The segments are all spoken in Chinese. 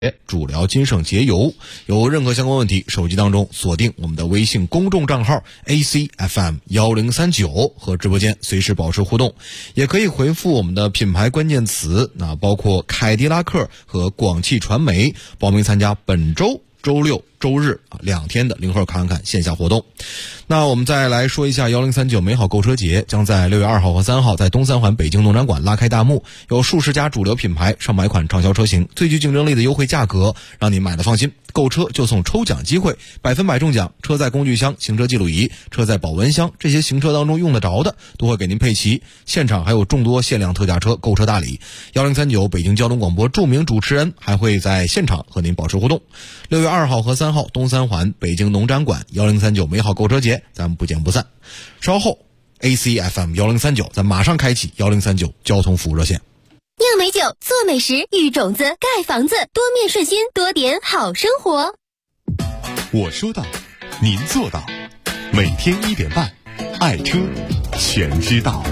主聊金盛节油，有任何相关问题，手机当中锁定我们的微信公众账号 ACFM1039 和直播间随时保持互动，也可以回复我们的品牌关键词，那包括凯迪拉克和广汽传媒，报名参加本周周六周日2天的零后看看线下活动。那我们再来说一下1039美好购车节将在6月2号和3号在东三环北京农展馆拉开大幕，有数十家主流品牌上百款畅销车型，最具竞争力的优惠价格，让你买的放心。购车就送抽奖机会，100%中奖，车载工具箱、行车记录仪、车载保温箱，这些行车当中用得着的都会给您配齐。现场还有众多限量特价车购车大礼，1039北京交通广播著名主持人还会在现场和您保持互动。6月2号和3号东三环北京农展馆1039美好购车节，咱们不见不散。稍后 ACFM 1039咱马上开启1039交通服务热线。 酿美酒，做美食，育种子，盖房子，多面顺心，多点好生活。 我说到，您做到。每天1点半，爱车全知道。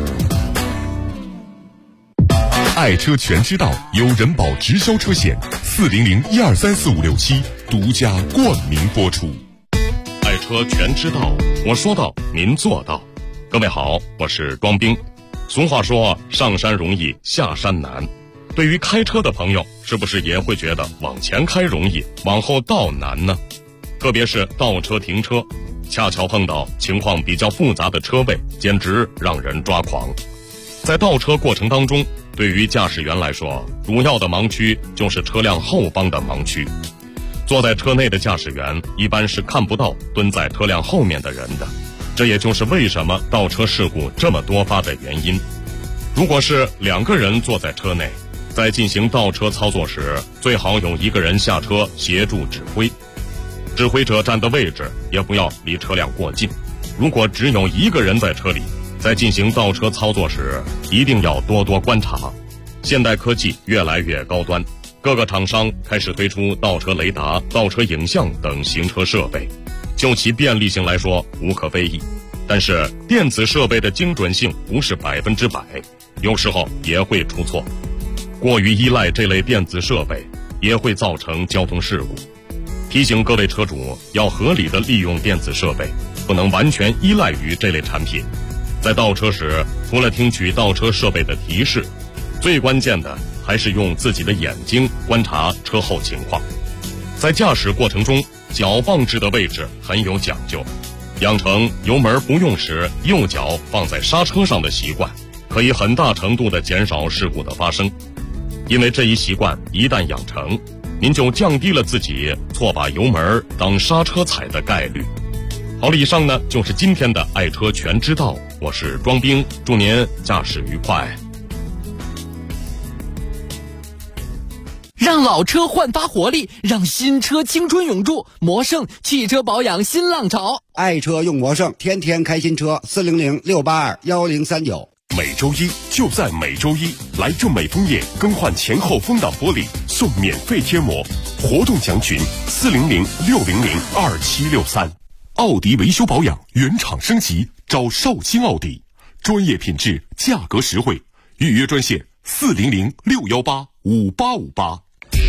爱车全知道由人保直销车险400123456独家冠名播出。 爱车全知道，我说到，您做到。各位好，我是庄兵。俗话说，上山容易下山难。对于开车的朋友，是不是也会觉得往前开容易，往后倒难呢？特别是倒车停车，恰巧碰到情况比较复杂的车位，简直让人抓狂。在倒车过程当中，对于驾驶员来说，主要的盲区就是车辆后方的盲区。坐在车内的驾驶员一般是看不到蹲在车辆后面的人的，这也就是为什么倒车事故这么多发的原因。如果是2个人坐在车内，在进行倒车操作时，最好有1个人下车协助指挥。指挥者站的位置也不要离车辆过近。如果只有1个人在车里，在进行倒车操作时，一定要多多观察。现代科技越来越高端，各个厂商开始推出倒车雷达、倒车影像等行车设备，就其便利性来说无可非议。但是电子设备的精准性不是100%，有时候也会出错。过于依赖这类电子设备也会造成交通事故。提醒各位车主要合理的利用电子设备，不能完全依赖于这类产品。在倒车时，除了听取倒车设备的提示，最关键的还是用自己的眼睛观察车后情况。在驾驶过程中，脚放置的位置很有讲究，养成油门不用时右脚放在刹车上的习惯，可以很大程度地减少事故的发生。因为这一习惯一旦养成，您就降低了自己错把油门当刹车踩的概率。好了，以上呢就是今天的爱车全知道，我是庄兵，祝您驾驶愉快。 让老车焕发活力，让新车青春永驻。魔胜汽车保养新浪潮， 爱车用魔胜，天天开新车。400-682-1039。 每周一就在每周一，来正美枫叶更换前后风挡玻璃送免费贴膜，活动详询400-600-2763。奥迪维修保养原厂升级，找绍兴奥迪，专业品质，价格实惠，预约专线400-618-5858。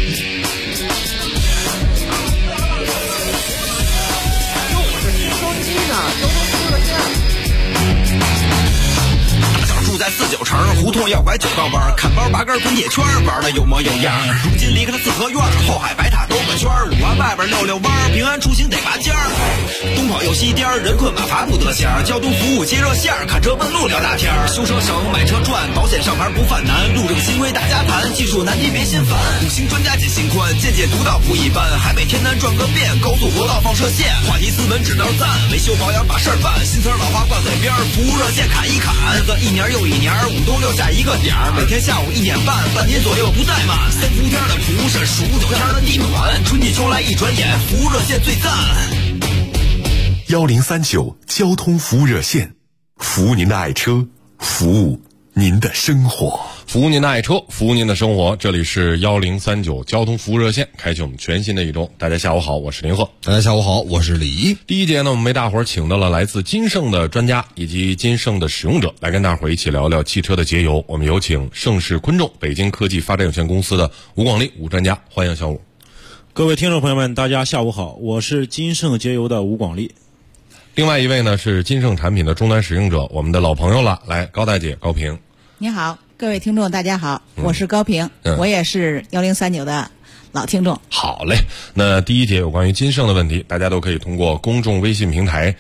在49城胡同要拐9道弯，看包拔根滚铁圈，玩的有模有样。如今离开了四合院，后海白塔兜个圈，5环外边溜弯，平安出行得拔尖儿。东跑又西颠，人困马乏不得闲，交通服务接热线，看车问路聊大天。修车省，买车赚，保险上牌不犯难，路政新规大家谈，技术难题别心烦。5星专家解心宽，见解独到不一般，海北天南转个遍，高速国道放射线，话题斯文指道赞，维修保养把事儿办，新词老话挂嘴边，服务热线砍一砍，日子1年又1年，5冬6夏一个点儿，每天下午1点半，半年左右不怠慢。3伏天的蒲是数9天的地暖，春季秋来一转眼，服务热线最赞。 1039交通服务热线，服务您的爱车，服务您的生活。 服务您的爱车，服务您的生活。这里是1039交通服务热线，开启我们全新的一周。大家下午好，我是林鹤。 大家下午好，我是李一。 第一节呢，我们为大伙儿请到了来自金盛的专家以及金盛的使用者，来跟大伙儿一起聊聊汽车的节油。我们有请盛世昆众北京科技发展有限公司的吴广利吴专家，欢迎小吴。 各位听众朋友们，大家下午好，我是金盛节油的吴广利。 另外一位呢是金盛产品的终端使用者，我们的老朋友了，来高大姐高平。 你好，各位听众大家好，我是高平，我也是1039的老听众。 好嘞，那第一节有关于金盛的问题，大家都可以通过公众微信平台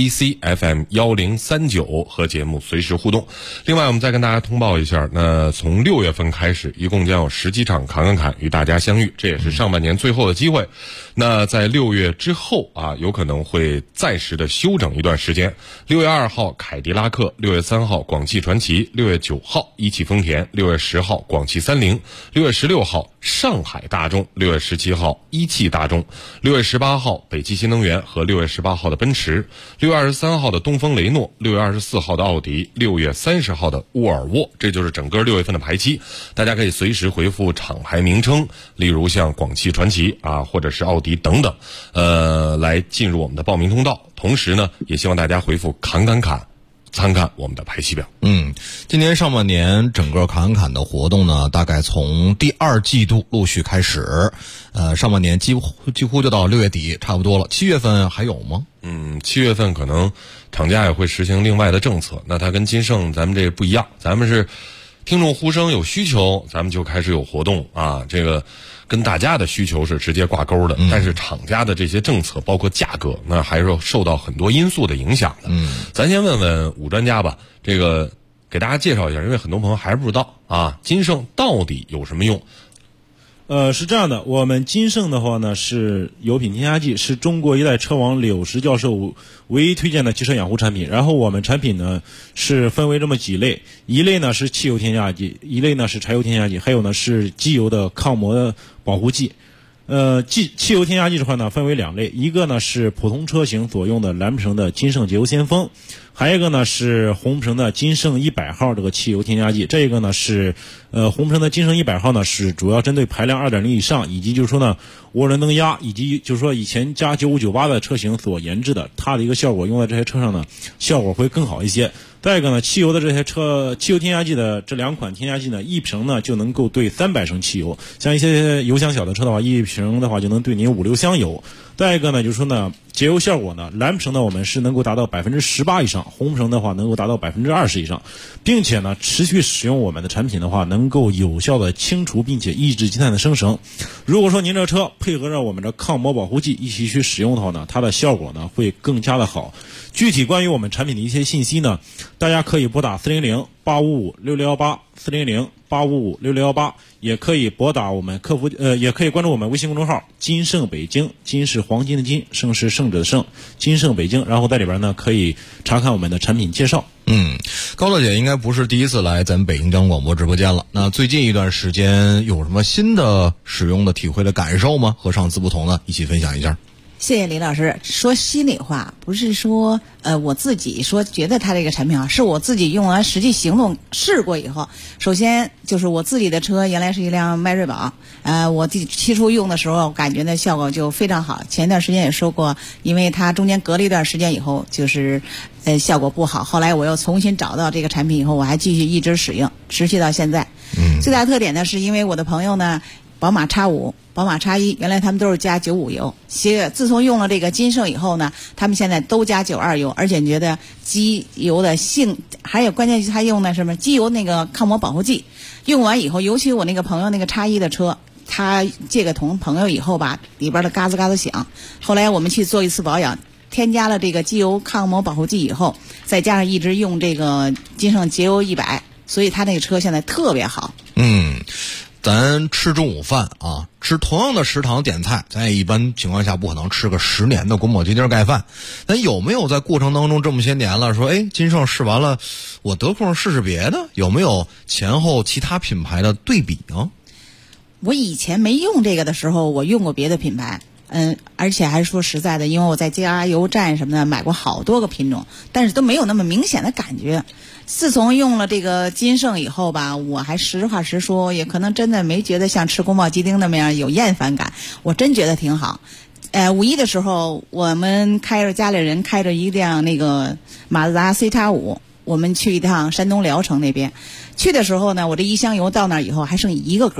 ACFM1039 和节目随时互动。另外我们再跟大家通报一下，那从6月份开始一共将有10几场侃侃与大家相遇，这也是上半年最后的机会。那在6月之后啊，有可能会暂时的休整一段时间。6月2号凯迪拉克，6月3号广汽传祺，6月9号一汽丰田，6月10号广汽30，6月16号上海大众，6月17号一汽大众，6月18号北汽新能源和6月18号的奔驰，6月23号的东风雷诺，6月24号的奥迪，6月30号的沃尔沃，这就是整个6月份的排期。大家可以随时回复厂牌名称，例如像广汽传祺啊，或者是奥迪等等，来进入我们的报名通道。同时呢，也希望大家回复侃侃侃，参看我们的排期表。 今年上半年整个侃侃的活动呢，大概从第2季度陆续开始，上半年几乎就到6月底差不多了。7月份还有吗 ？7月份可能厂家也会实行另外的政策，那它跟金盛咱们这不一样，咱们是听众呼声有需求，咱们就开始有活动啊，这个跟大家的需求是直接挂钩的。但是厂家的这些政策包括价格，那还是受到很多因素的影响的。咱先问问武专家吧，这个给大家介绍一下，因为很多朋友还不知道啊，金盛到底有什么用？ 是这样的，我们金盛的话呢是油品添加剂，是中国一代车王柳石教授唯一推荐的汽车养护产品。然后我们产品呢是分为这么几类，一类呢是汽油添加剂，一类呢是柴油添加剂，还有呢是机油的抗磨保护剂。汽油添加剂的话呢分为2类，一个呢是普通车型所用的蓝瓶的金盛节油先锋，还有一个呢是红瓶的金盛100号这个汽油添加剂。这个呢是红瓶的金盛100号呢是主要针对排量 2.0 以上，以及就是说呢涡轮增压，以及就是说以前加9598的车型所研制的，它的一个效果用在这些车上呢效果会更好一些。再一个呢，汽油的这些车，汽油添加剂的这2款添加剂呢，一瓶呢就能够兑300升汽油，像一些油箱小的车的话，一瓶的话就能兑您5-6箱油。再一个呢，就是说呢，节油效果呢，蓝瓶呢我们是能够达到18%以上，红瓶的话能够达到20%以上，并且呢，持续使用我们的产品的话，能够有效的清除并且抑制积碳的生成。如果说您这车配合着我们的抗磨保护剂一起去使用的话呢，它的效果呢会更加的好。具体关于我们产品的一些信息呢，大家可以拨打400-855-6618 400-855-6618，也可以拨打我们客服，也可以关注我们微信公众号金盛北京，金是黄金的金，盛是胜者的胜，金盛北京，然后在里边呢可以查看我们的产品介绍。 高乐姐应该不是第一次来咱北京交通广播直播间了，那最近一段时间有什么新的使用的体会的感受吗？和上次不同呢，一起分享一下。 谢谢李老师。说心里话，不是说我自己说觉得它这个产品是我自己用完实际行动试过以后，首先就是我自己的车原来是一辆迈锐宝，我起初用的时候感觉呢效果就非常好。前段时间也说过，因为它中间隔了一段时间以后，就是效果不好。后来我又重新找到这个产品以后，我还继续一直使用，持续到现在。最大的特点呢，是因为我的朋友呢，宝马 X5、宝马 X1，原来他们都是加95油，自从用了这个金盛以后呢，他们现在都加92油，而且觉得机油的还有关键是他用的什么机油那个抗磨保护剂，用完以后，尤其我那个朋友那个 X1的车，他借给朋友以后吧，里边的嘎吱嘎吱响。后来我们去做一次保养，添加了这个机油抗磨保护剂以后，再加上一直用这个金盛节油100，所以他那个车现在特别好。 咱吃中午饭啊，吃同样的食堂点菜，咱也一般情况下不可能吃个10年的宫保鸡丁盖饭。咱有没有在过程当中这么些年了，说金盛试完了，我得空试试别的？有没有前后其他品牌的对比呢？ 我以前没用这个的时候，我用过别的品牌，而且还是说实在的，因为我在加油站什么的买过好多个品种，但是都没有那么明显的感觉。自从用了这个金盛以后吧，我还实话实说，也可能真的没觉得像吃宫保鸡丁那么样有厌烦感，我真觉得挺好。五一的时候，我们家里人开着一辆那个马自达 CX5， 我们去一趟山东聊城那边。去的时候呢，我这1箱油到那以后还剩1个格，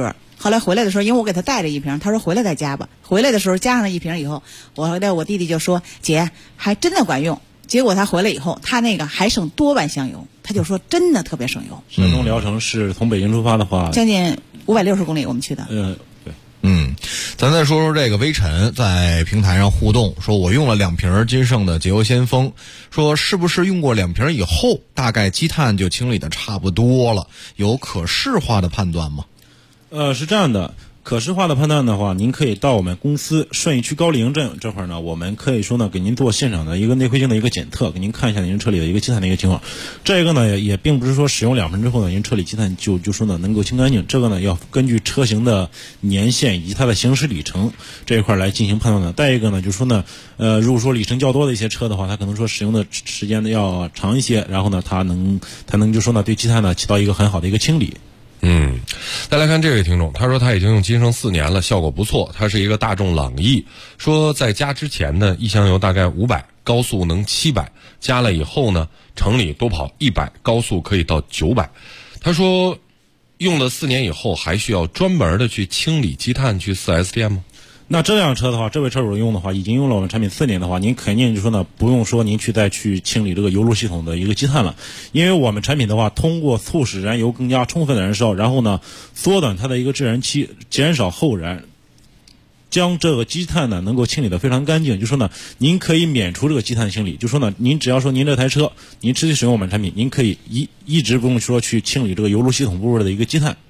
后来回来的时候，因为我给他带着一瓶，他说回来再加吧。回来的时候加上了一瓶以后，我弟弟就说姐还真的管用。结果他回来以后，他那个还省多碗香油，他就说真的特别省油。 山东聊城是从北京出发的话， 将近560公里我们去的。 对。 咱再说说这个微尘在平台上互动，说我用了2瓶金盛的节油先锋，说是不是用过2瓶以后，大概积碳就清理的差不多了？有可视化的判断吗？ 是这样的。可视化的判断的话，您可以到我们公司顺义区高陵这块呢，我们可以说呢给您做现场的一个内窥镜的一个检测，给您看一下您车里的一个积碳的一个情况。这个呢也并不是说使用2瓶之后呢，您车里积碳就说呢能够清干净。这个呢要根据车型的年限以及它的行驶里程这一块来进行判断的。再一个呢就是说呢，如果说里程较多的一些车的话，它可能说使用的时间呢要长一些，然后呢它能就说呢对积碳呢起到一个很好的一个清理。 再来看这位听众，他说他已经用金盛4年了，效果不错。他是一个大众朗逸，说在加之前呢，一箱油大概500，高速能700，加了以后呢，城里多跑100，高速可以到900。他说用了4年以后，还需要专门的去清理积碳去 4S 店吗？ 那这辆车的话，这位车主用的话，已经用了我们产品4年的话，您肯定就说呢，不用说您再去清理这个油路系统的一个积碳了，因为我们产品的话，通过促使燃油更加充分的燃烧，然后呢，缩短它的一个制燃期，减少后燃，将这个积碳呢能够清理得非常干净。就说呢，您可以免除这个积碳清理。就说呢，您只要说您这台车，您持续使用我们产品，您可以一直不用说去清理这个油路系统部位的一个积碳。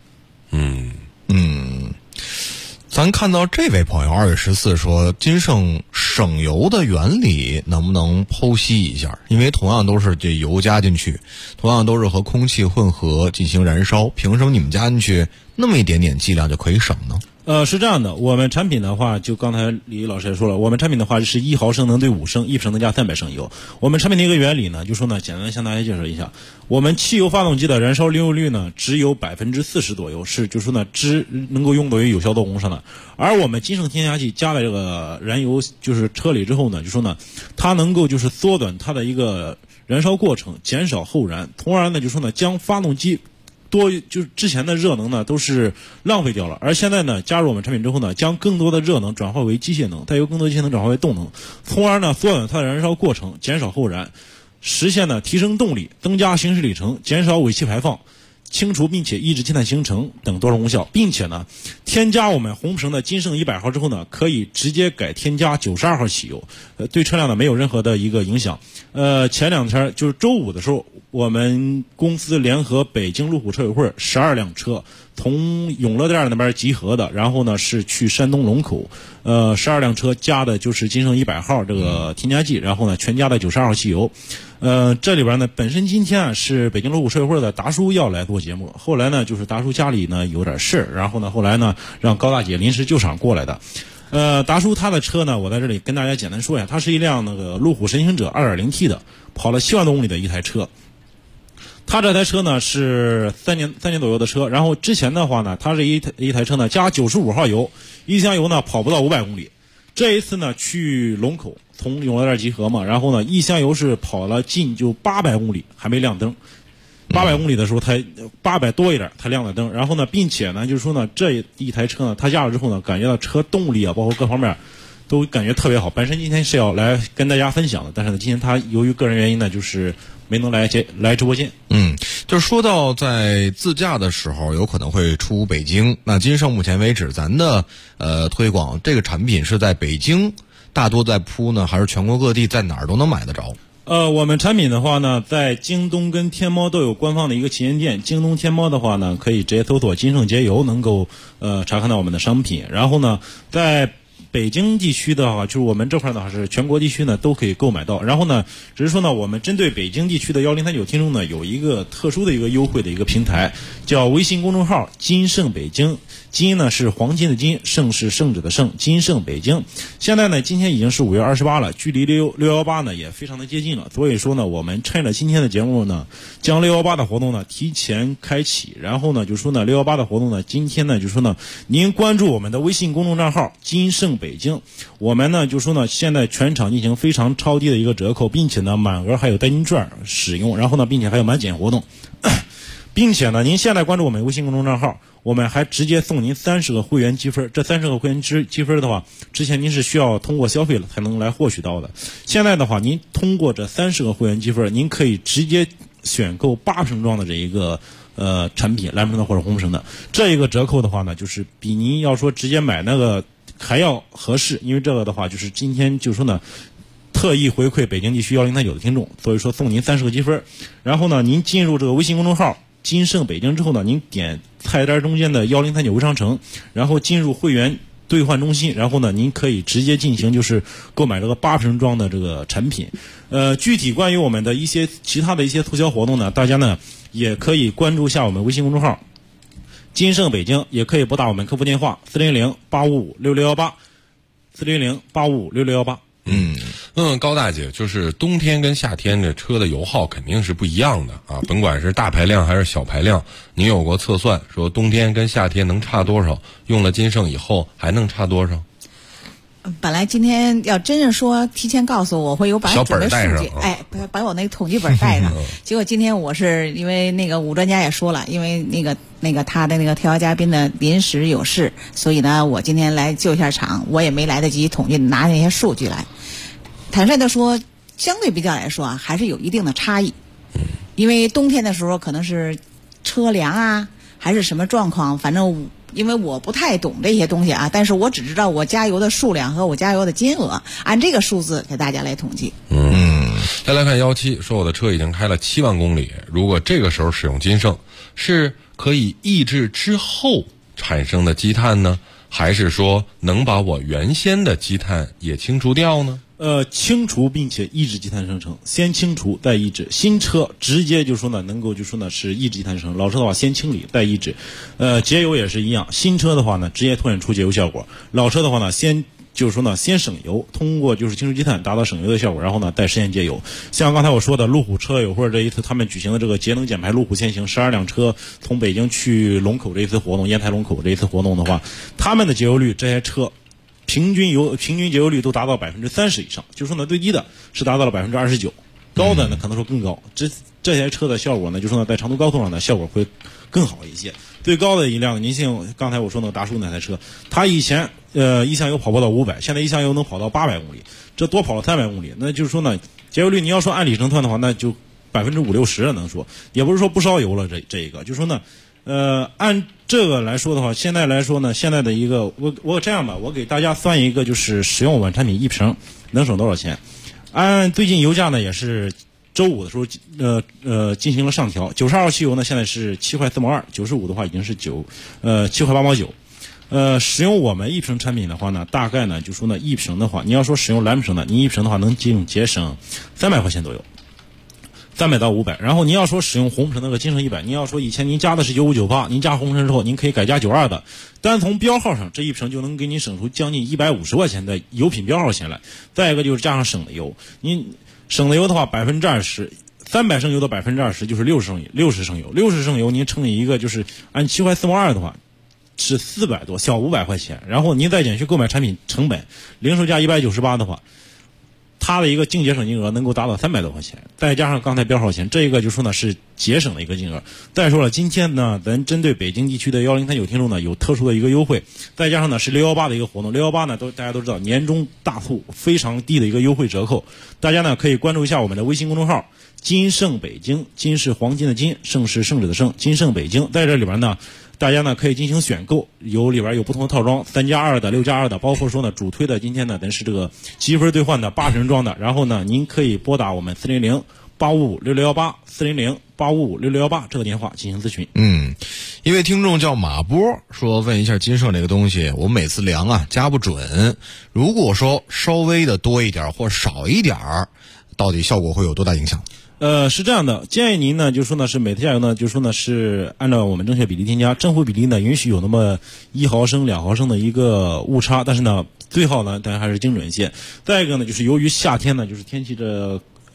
咱看到这位朋友2月14说金盛省油的原理能不能剖析一下？因为同样都是这油加进去，同样都是和空气混合进行燃烧，凭什么你们加进去那么一点点剂量就可以省呢？ 是这样的，我们产品的话，就刚才李老师也说了，我们产品的话是1毫升能兑5升，1升能加300升油。我们产品的一个原理呢，就说呢，简单向大家介绍一下，我们汽油发动机的燃烧利用率呢，只有40%左右，是就说呢，能够用作为有效做工上的。而我们金盛添加剂加了这个燃油就是车里之后呢，就说呢，它能够就是缩短它的一个燃烧过程，减少后燃，从而呢，就说呢，将发动机就是之前的热能呢都是浪费掉了，而现在呢加入我们产品之后呢，将更多的热能转化为机械能，再由更多机械能转化为动能，从而呢缩短它的燃烧过程，减少后燃，实现呢提升动力，增加行驶里程，减少尾气排放，清除并且抑制积碳形成等多种功效，并且呢添加我们红绳的金盛100号之后呢，可以直接改添加92号汽油，对车辆呢没有任何的一个影响。前2天就是周5的时候，我们公司联合北京路虎车友会12辆车从永乐店那边集合的，然后呢是去山东龙口，12辆车加的就是金盛100号这个添加剂，然后呢全加的92号汽油。这里边呢本身今天是北京路虎车友会的达叔要来做节目，后来呢就是达叔家里呢有点事，然后呢后来呢让高大姐临时救场过来的。达叔他的车呢，我在这里跟大家简单说一下，它是一辆那个路虎神行者 2.0T 的，跑了7万多公里的一台车。他这台车呢是3年左右的车，然后之前的话呢，他这一台车呢加95号油，一箱油呢跑不到500公里。这一次呢去龙口从永乐店集合嘛，然后呢一箱油是跑了近就800公里，还没亮灯。800公里的时候，它800多一点，它亮了灯。然后呢，并且呢，就是说呢，这一台车呢，它加了之后呢，感觉到车动力啊，包括各方面都感觉特别好。本身今天是要来跟大家分享的，但是呢，今天他由于个人原因呢，就是没能来直播间。 就是说到在自驾的时候，有可能会出北京。那金盛目前为止，咱的推广这个产品是在北京大多在铺呢，还是全国各地在哪儿都能买得着？ 我们产品的话呢，在京东跟天猫都有官方的一个旗舰店。京东、天猫的话呢，可以直接搜索金盛节油，能够查看到我们的商品。然后呢，在北京地区的话，就是我们这块呢是全国地区呢都可以购买到。然后呢，只是说呢，我们针对北京地区的1039听众呢，有一个特殊的一个优惠的一个平台，叫微信公众号金盛北京。金呢是黄金的金，盛是圣旨的盛，金盛北京。现在呢，今天已经是5月28了，距离618呢也非常的接近了。所以说呢，我们趁着今天的节目呢，将618的活动呢提前开启。然后呢，就说呢618的活动呢，今天呢就说呢，您关注我们的微信公众账号金盛北京，我们呢就说呢，现在全场进行非常超低的一个折扣，并且呢满额还有代金券使用，然后呢并且还有满减活动。 并且呢，您现在关注我们微信公众账号，我们还直接送您30个会员积分。这30个会员积分的话，之前您是需要通过消费了才能来获取到的。现在的话，您通过这30个会员积分，您可以直接选购8升装的这一个产品，蓝橙的或者红橙的。这一个折扣的话呢，就是比您要说直接买那个还要合适，因为这个的话就是今天就说呢，特意回馈北京地区1039的听众，所以说送您30个积分。然后呢，您进入这个微信公众号金盛北京之后呢，您点菜单中间的1039微商城，然后进入会员兑换中心，然后呢，您可以直接进行就是购买这个8升装的这个产品。具体关于我们的一些其他的一些促销活动呢，大家呢也可以关注一下我们微信公众号金盛北京，也可以拨打我们客服电话400-855-6618，400-855-6618。 高大姐，就是冬天跟夏天这车的油耗肯定是不一样的啊，甭管是大排量还是小排量，您有过测算说冬天跟夏天能差多少？用了金盛以后还能差多少？ 本来今天要真是说提前告诉我会有把准备数据，把我那个统计本带上。结果今天我是因为那个武专家也说了，因为那个他的那个特邀嘉宾的临时有事，所以呢我今天来救一下场，我也没来得及统计拿那些数据来。坦率的说，相对比较来说啊，还是有一定的差异。因为冬天的时候可能是车凉啊，还是什么状况，反正因为我不太懂这些东西啊，但是我只知道我加油的数量和我加油的金额，按这个数字给大家来统计。 再来看17说，我的车已经开了7万公里，如果这个时候使用金盛，是可以抑制之后产生的积碳呢，还是说能把我原先的积碳也清除掉呢？ 清除并且抑制积碳生成，先清除再抑制。新车直接就说呢，能够就说呢是抑制积碳生成，老车的话先清理再抑制。节油也是一样，新车的话呢直接凸显出节油效果，老车的话呢先省油，通过就是清除积碳达到省油的效果，然后呢再实现节油。像刚才我说的路虎车友或者这一次他们举行的这个节能减排路虎先行12辆车从北京去龙口这一次活动，烟台龙口这一次活动的话，他们的节油率，这些车平均节油率都达到30%以上，就说呢最低的是达到了29%，高的呢可能说更高。这些车的效果呢，就说呢在长途高速上的效果会更好一些。最高的一辆，您像刚才我说那个达叔那台车，它以前一箱油跑不到500，现在一箱油能跑到800公里，这多跑了300公里。那就是说呢，节油率你要说按里程算的话，那就50%-60%了，能说也不是说不烧油了。这一个就说呢，按这个来说的话，现在来说呢，现在的一个我这样吧，我给大家算一个，就是使用我们产品1瓶能省多少钱。按最近油价呢也是周五的时候进行了上调，92号汽油呢现在是7块4毛2，95的话已经是7块8毛9。使用我们1瓶产品的话呢，大概呢就说呢1瓶的话，你要说使用蓝瓶的，您1瓶的话能节省300块钱左右。300到500，然后您要说使用红橙那个金盛100，您要说以前您加的是9598，您加红橙之后，您可以改加92的，单从标号上这1瓶就能给您省出将近150块钱的油品标号钱来。再一个就是加上省的油，您省的油的话20%，300升油的20%就是60升油，60升油您乘以一个就是按7块4毛2的话是400多，小500块钱，然后您再减去购买产品成本，零售价198的话，它的一个净节省金额能够达到300多块钱，再加上刚才标号钱，这个就说呢是节省的一个金额。再说了，今天呢咱针对北京地区的1039听众呢有特殊的一个优惠，再加上呢是618的一个活动，618呢大家都知道年终大促非常低的一个优惠折扣，大家呢可以关注一下我们的微信公众号金盛北京，金是黄金的金，盛是圣旨的圣，金盛北京，在这里边呢大家呢可以进行选购，里边有不同的套装，3+2的、6+2的，包括说呢主推的今天呢咱是这个积分兑换的8瓶装的，然后呢您可以拨打我们400-855-6618，400-855-6618这个电话进行咨询。 一位听众叫马波说，问一下金盛这个东西，我每次量啊加不准，如果说稍微的多一点或少一点，到底效果会有多大影响？ 是这样的，建议您呢，就说呢是每次加油呢，就说呢是按照我们正确比例添加，正负比例呢允许有那么1毫升、2毫升的一个误差，但是呢最好呢大家还是精准一些。再一个呢，就是由于夏天呢就是天气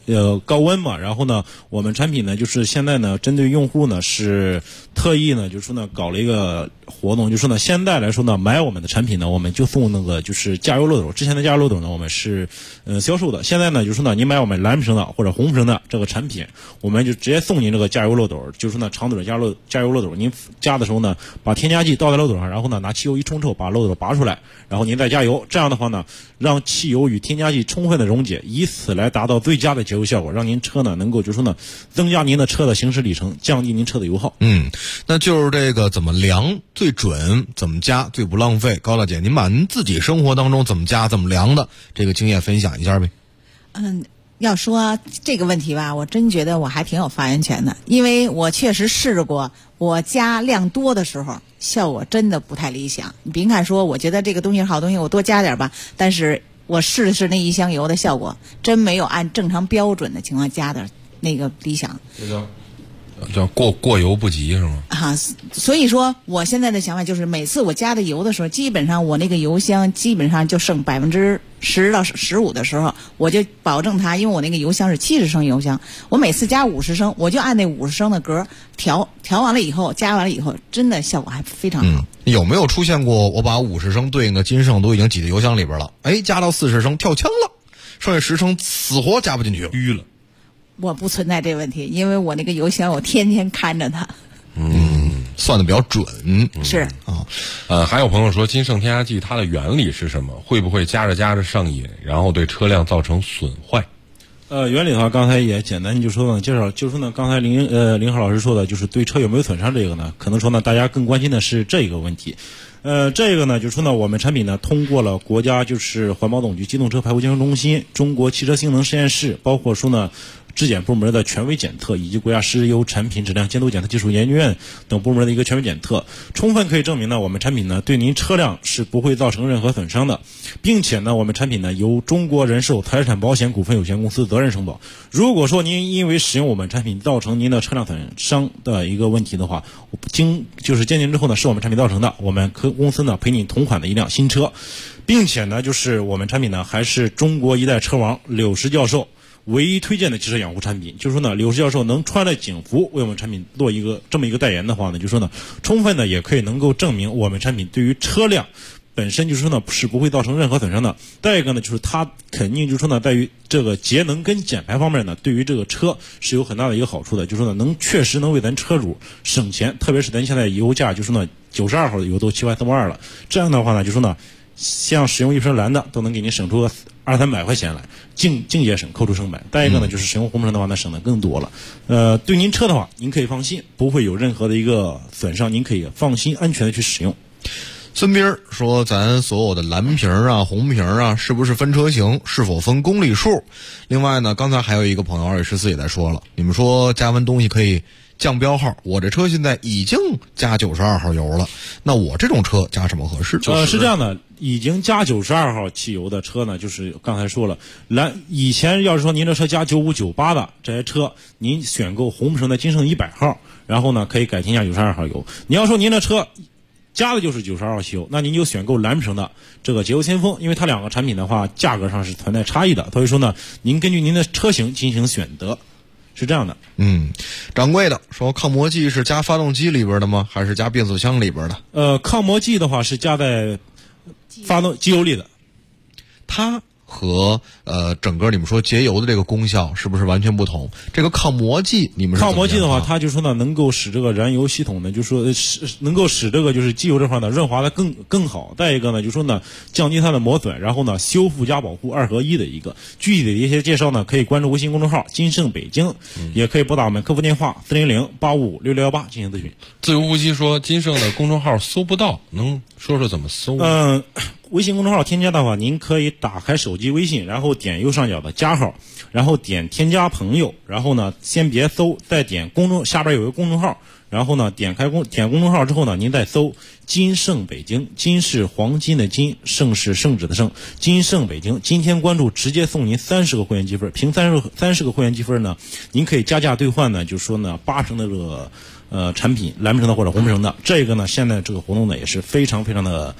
高温嘛，然后呢，我们产品呢就是现在呢针对用户呢是特意呢就是说呢搞了一个活动，就是说呢现在来说呢买我们的产品呢我们就送那个就是加油漏斗，之前的加油漏斗呢我们是销售的，现在呢就是说呢你买我们蓝皮绳的或者红皮绳的这个产品，我们就直接送您这个加油漏斗，就是说呢长腿加油漏斗，您加的时候呢把添加剂倒在漏斗上，然后呢拿汽油一冲臭，把漏斗拔出来，然后您再加油，这样的话呢让汽油与添加剂充分的溶解，以此来达到最佳的节油效果，让您车呢能够就是说呢增加您的车的行驶里程，降低您车的油耗。 那就是这个怎么量最准，怎么加最不浪费。高大姐，您把您自己生活当中怎么加怎么量的这个经验分享一下呗。 要说这个问题吧，我真觉得我还挺有发言权的，因为我确实试过，我加量多的时候效果真的不太理想。你别看说我觉得这个东西是好东西，我多加点吧，但是我试的是那一箱油的效果，真没有按正常标准的情况加的那个理想。 这叫过犹不及是吗？ 所以说我现在的想法就是，每次我加的油的时候，基本上我那个油箱基本上就剩10%到15%的时候，我就保证它，因为我那个油箱是70升油箱，我每次加50升，我就按那50升的格调完了以后，加完了以后，真的效果还非常好。 有没有出现过我把50升对应的金盛都已经挤在油箱里边了，加到40升跳枪了，剩下10升死活加不进去了， 淤了？ 我不存在这问题，因为我那个油箱我天天看着它。 算的比较准。 是还有朋友说金盛添加剂它的原理是什么？会不会加着加着上瘾，然后对车辆造成损坏？ 原理的话，刚才也简单就说呢，介绍就是说呢，刚才林浩老师说的，就是对车有没有损伤这个呢，可能说呢，大家更关心的是这个问题。这个呢，就是说呢，我们产品呢通过了国家就是环保总局机动车排污监测中心、中国汽车性能实验室，包括说呢质检部门的权威检测，以及国家石油产品质量监督检测技术研究院等部门的一个权威检测，充分可以证明呢，我们产品呢对您车辆是不会造成任何损伤的，并且呢，我们产品呢由中国人寿财产保险股份有限公司责任承保。如果说您因为使用我们产品造成您的车辆损伤的一个问题的话，就是鉴定之后呢是我们产品造成的，我们公司呢赔你同款的一辆新车，并且呢就是我们产品呢还是中国一代车王柳石教授唯一推荐的汽车养护产品。就是说呢，柳石教授能穿着警服为我们产品做这么一个代言的话呢，就是说呢，充分的也可以能够证明我们产品对于车辆本身就是说呢是不会造成任何损伤的。再一个呢，就是它肯定就是说呢，在于这个节能跟减排方面呢，对于这个车是有很大的一个好处的，就是说呢，确实能为咱车主省钱，特别是咱现在油价就是说呢92号的油都7块4毛2了，这样的话呢，就是说呢，像使用一瓶蓝的都能给你省出个200-300块钱来，净节省，扣除成本。再一个呢，就是使用红绳的话，那省的更多了。对您车的话，您可以放心，不会有任何的一个损伤，您可以放心安全的去使用。 孙斌说，咱所有的蓝瓶啊、红瓶啊，是不是分车型？是否分公里数？另外呢，刚才还有一个朋友214也在说了，你们说加完东西可以降标号，我这车现在已经加92号油了，那我这种车加什么合适？ 是这样的，已经加92号汽油的车呢，就是刚才说了，以前要是说您这车加95、98的这些车，您选购红皮绳的金盛100号，然后呢可以改添加92号油。你要说您的车加的就是92号汽油，那您就选购蓝皮绳的这个节油先锋，因为它两个产品的话价格上是存在差异的，所以说呢，您根据您的车型进行选择。是这样的。 掌柜的说，抗磨剂是加发动机里边的吗？还是加变速箱里边的？ 抗磨剂的话是加在机油里的。 它和整个你们说节油的这个功效是不是完全不同？这个抗磨剂你们是抗磨剂的话，它就说呢能够使这个燃油系统呢，就说能够使这个就是机油这块呢润滑的更好。再一个呢，就说呢降低它的磨损，然后呢修复加保护2合1的一个。具体的一些介绍呢，可以关注微信公众号金盛北京，也可以拨打我们客服电话400-855-6618进行咨询。 自由呼吸说，金盛的公众号搜不到，能说说怎么搜？ 微信公众号添加的话，您可以打开手机微信，然后点右上角的加号，然后点添加朋友，然后呢先别搜，再点下边有一个公众号，然后呢点公众号之后呢，您再搜金盛北京，金是黄金的金，盛是圣旨的盛，金盛北京。今天关注直接送您30个会员积分，凭30个会员积分呢，您可以加价兑换呢，就是说呢80%的这个产品蓝皮绳的或者红皮绳的，这个呢现在这个活动呢也是非常非常的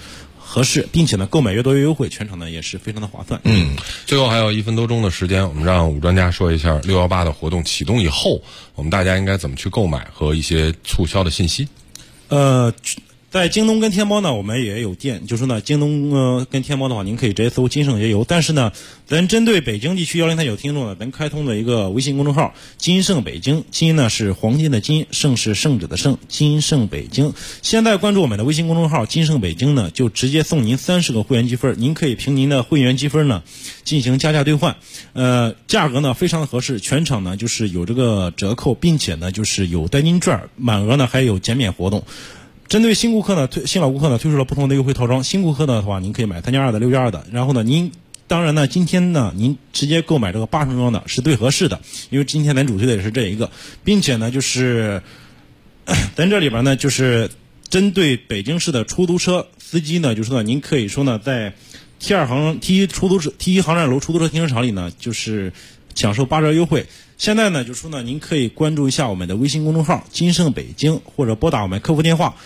合适，并且呢购买越多越优惠，全场呢也是非常的划算。 最后还有1分多钟的时间，我们让武专家说一下618的活动启动以后，我们大家应该怎么去购买和一些促销的信息。 在京东跟天猫呢，我们也有店，就是呢，京东跟天猫的话，您可以直接搜金盛椰油。但是呢，咱针对北京地区1039听众呢，咱开通了一个微信公众号“金盛北京”，金呢是黄金的金，盛是圣者的盛，金盛北京。现在关注我们的微信公众号“金盛北京”呢，就直接送您30个会员积分，您可以凭您的会员积分呢进行加价兑换，价格呢非常的合适，全场呢就是有这个折扣，并且呢就是有代金券，满额呢还有减免活动。针对新顾客呢，新老顾客呢推出了不同的优惠套装。新顾客的话，您可以买3+2的、6+2的。然后呢，当然呢，今天呢，您直接购买这个8升装的是最合适的，因为今天咱主推的也是这一个，并且呢，就是咱这里边呢，就是针对北京市的出租车司机呢，就是说您可以说呢，在T1航站楼出租车停车场里呢，就是享受8折优惠。现在呢，就是说呢，您可以关注一下我们的微信公众号“金盛北京”，或者拨打我们客服电话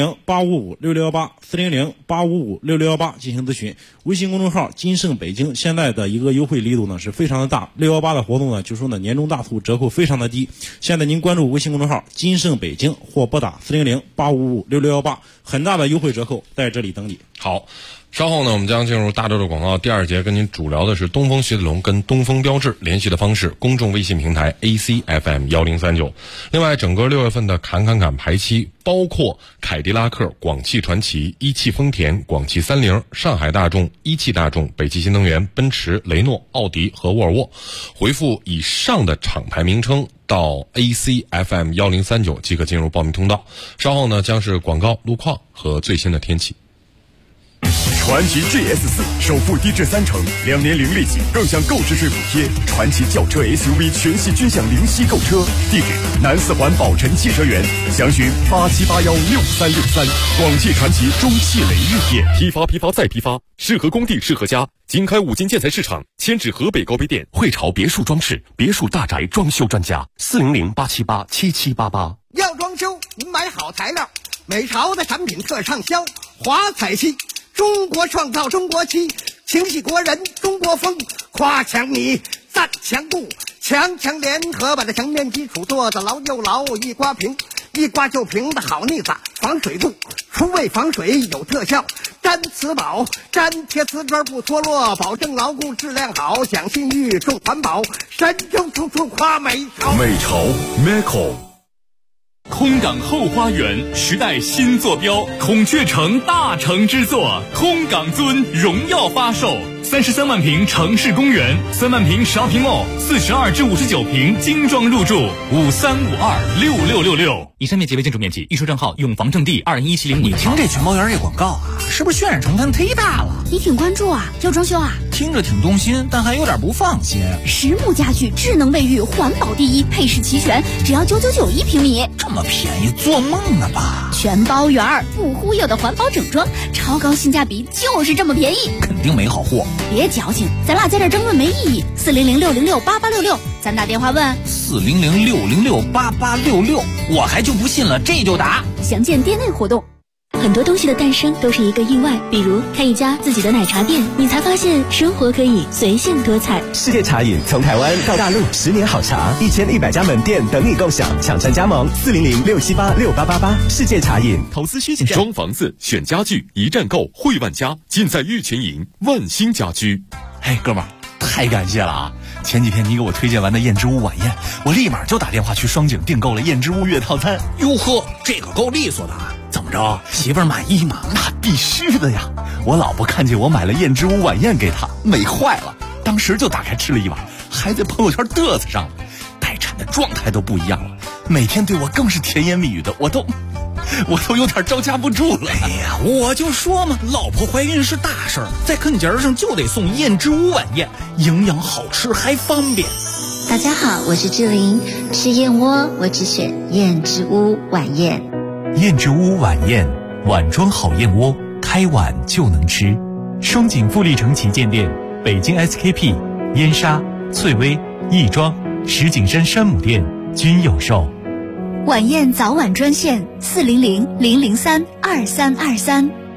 400-855-6618，400-855-6618进行咨询。微信公众号“金盛北京”现在的一个优惠力度呢是非常的大，618的活动呢，就是说呢年终大促折扣非常的低。现在您关注微信公众号“金盛北京”或拨打400-855-6618，很大的优惠折扣在这里等你。 好。稍后呢，我们将进入大周的广告。第2节跟您主聊的是东风雪铁龙跟东风标致。联系的方式：公众微信平台 ACFM1039。另外，整个6月份的侃排期包括凯迪拉克、广汽传祺、一汽丰田、广汽30、上海大众、一汽大众、北汽新能源、奔驰、雷诺、奥迪和沃尔沃。回复以上的厂牌名称到 ACFM1039即可进入报名通道。稍后呢，将是广告、路况和最新的天气。 传祺 GS4 首付低至30%，2年零利息，更享购置税补贴。传祺轿车 SUV 全系均享零息购车。地址：南4环宝辰汽车园，详询87816363。广汽传祺中汽雷日店， 批发再批发，适合工地适合家。锦开五金建材市场，迁至河北高碑店。 汇潮别墅装饰，别墅大宅装修专家，400-878-7788。 要装修，您买好材料，美潮的产品特畅销，华彩漆。中国创造中国漆，情系国人中国风，夸墙米赞墙布，强联合把这墙面基础做得牢又牢，一刮就平的好腻子，防水度除味防水有特效，粘瓷宝粘贴瓷砖不脱落，保证牢固质量好，讲信誉重环保，神州处处夸美潮。 美潮 Meco。 空港后花园时代新坐标，孔雀城大成之作，空港尊荣耀发售，33万平城市公园，3万平shopping mall，42至59平精装入住，53526666。以上面积为建筑面积，预售账号永房正地20170。 你听这群猫园这广告啊，是不是渲染成分忒大了？ 你挺关注啊，要装修啊？ 听着挺动心，但还有点不放心。 实木家具，智能卫浴，环保第一，配饰齐全，只要9991平米。 这么便宜，做梦呢吧？ 全包圆儿，不忽悠的环保整装，超高性价比，就是这么便宜。 肯定没好货。 别矫情，咱俩在这争论没意义。400-606-8866，咱打电话问。 400-606-8866，我还就不信了，这就打。 详见店内活动。很多东西的诞生都是一个意外，比如开一家自己的奶茶店，你才发现生活可以随性多彩。 世界茶饮从台湾到大陆，10年好茶，1100家门店等你共享，抢占加盟400-678-6888。世界茶饮。 投资需求。装房子、选家具，一站购汇万家，尽在玉泉营万兴家居。 嘿，哥们儿，太感谢了啊！前几天你给我推荐完的燕之屋晚宴，我立马就打电话去双井订购了燕之屋月套餐。哟呵，这个够利索的啊！怎么着，媳妇儿满意吗？那必须的呀！我老婆看见我买了燕之屋晚宴给她，美坏了，当时就打开吃了一碗，还在朋友圈嘚瑟上了。待产的状态都不一样了，每天对我更是甜言蜜语的，我都有点招架不住了。哎呀，我就说嘛，老婆怀孕是大事儿，在坑节上就得送燕之屋晚宴，营养好吃还方便。 大家好，我是志玲，吃燕窝我只选燕之屋晚宴。 燕之屋晚宴，碗装好燕窝，开碗就能吃。双井富力城旗舰店、北京 SKP、燕莎、翠微、亦庄、石景山山姆店均有售。 晚宴早晚专线400-003-2323。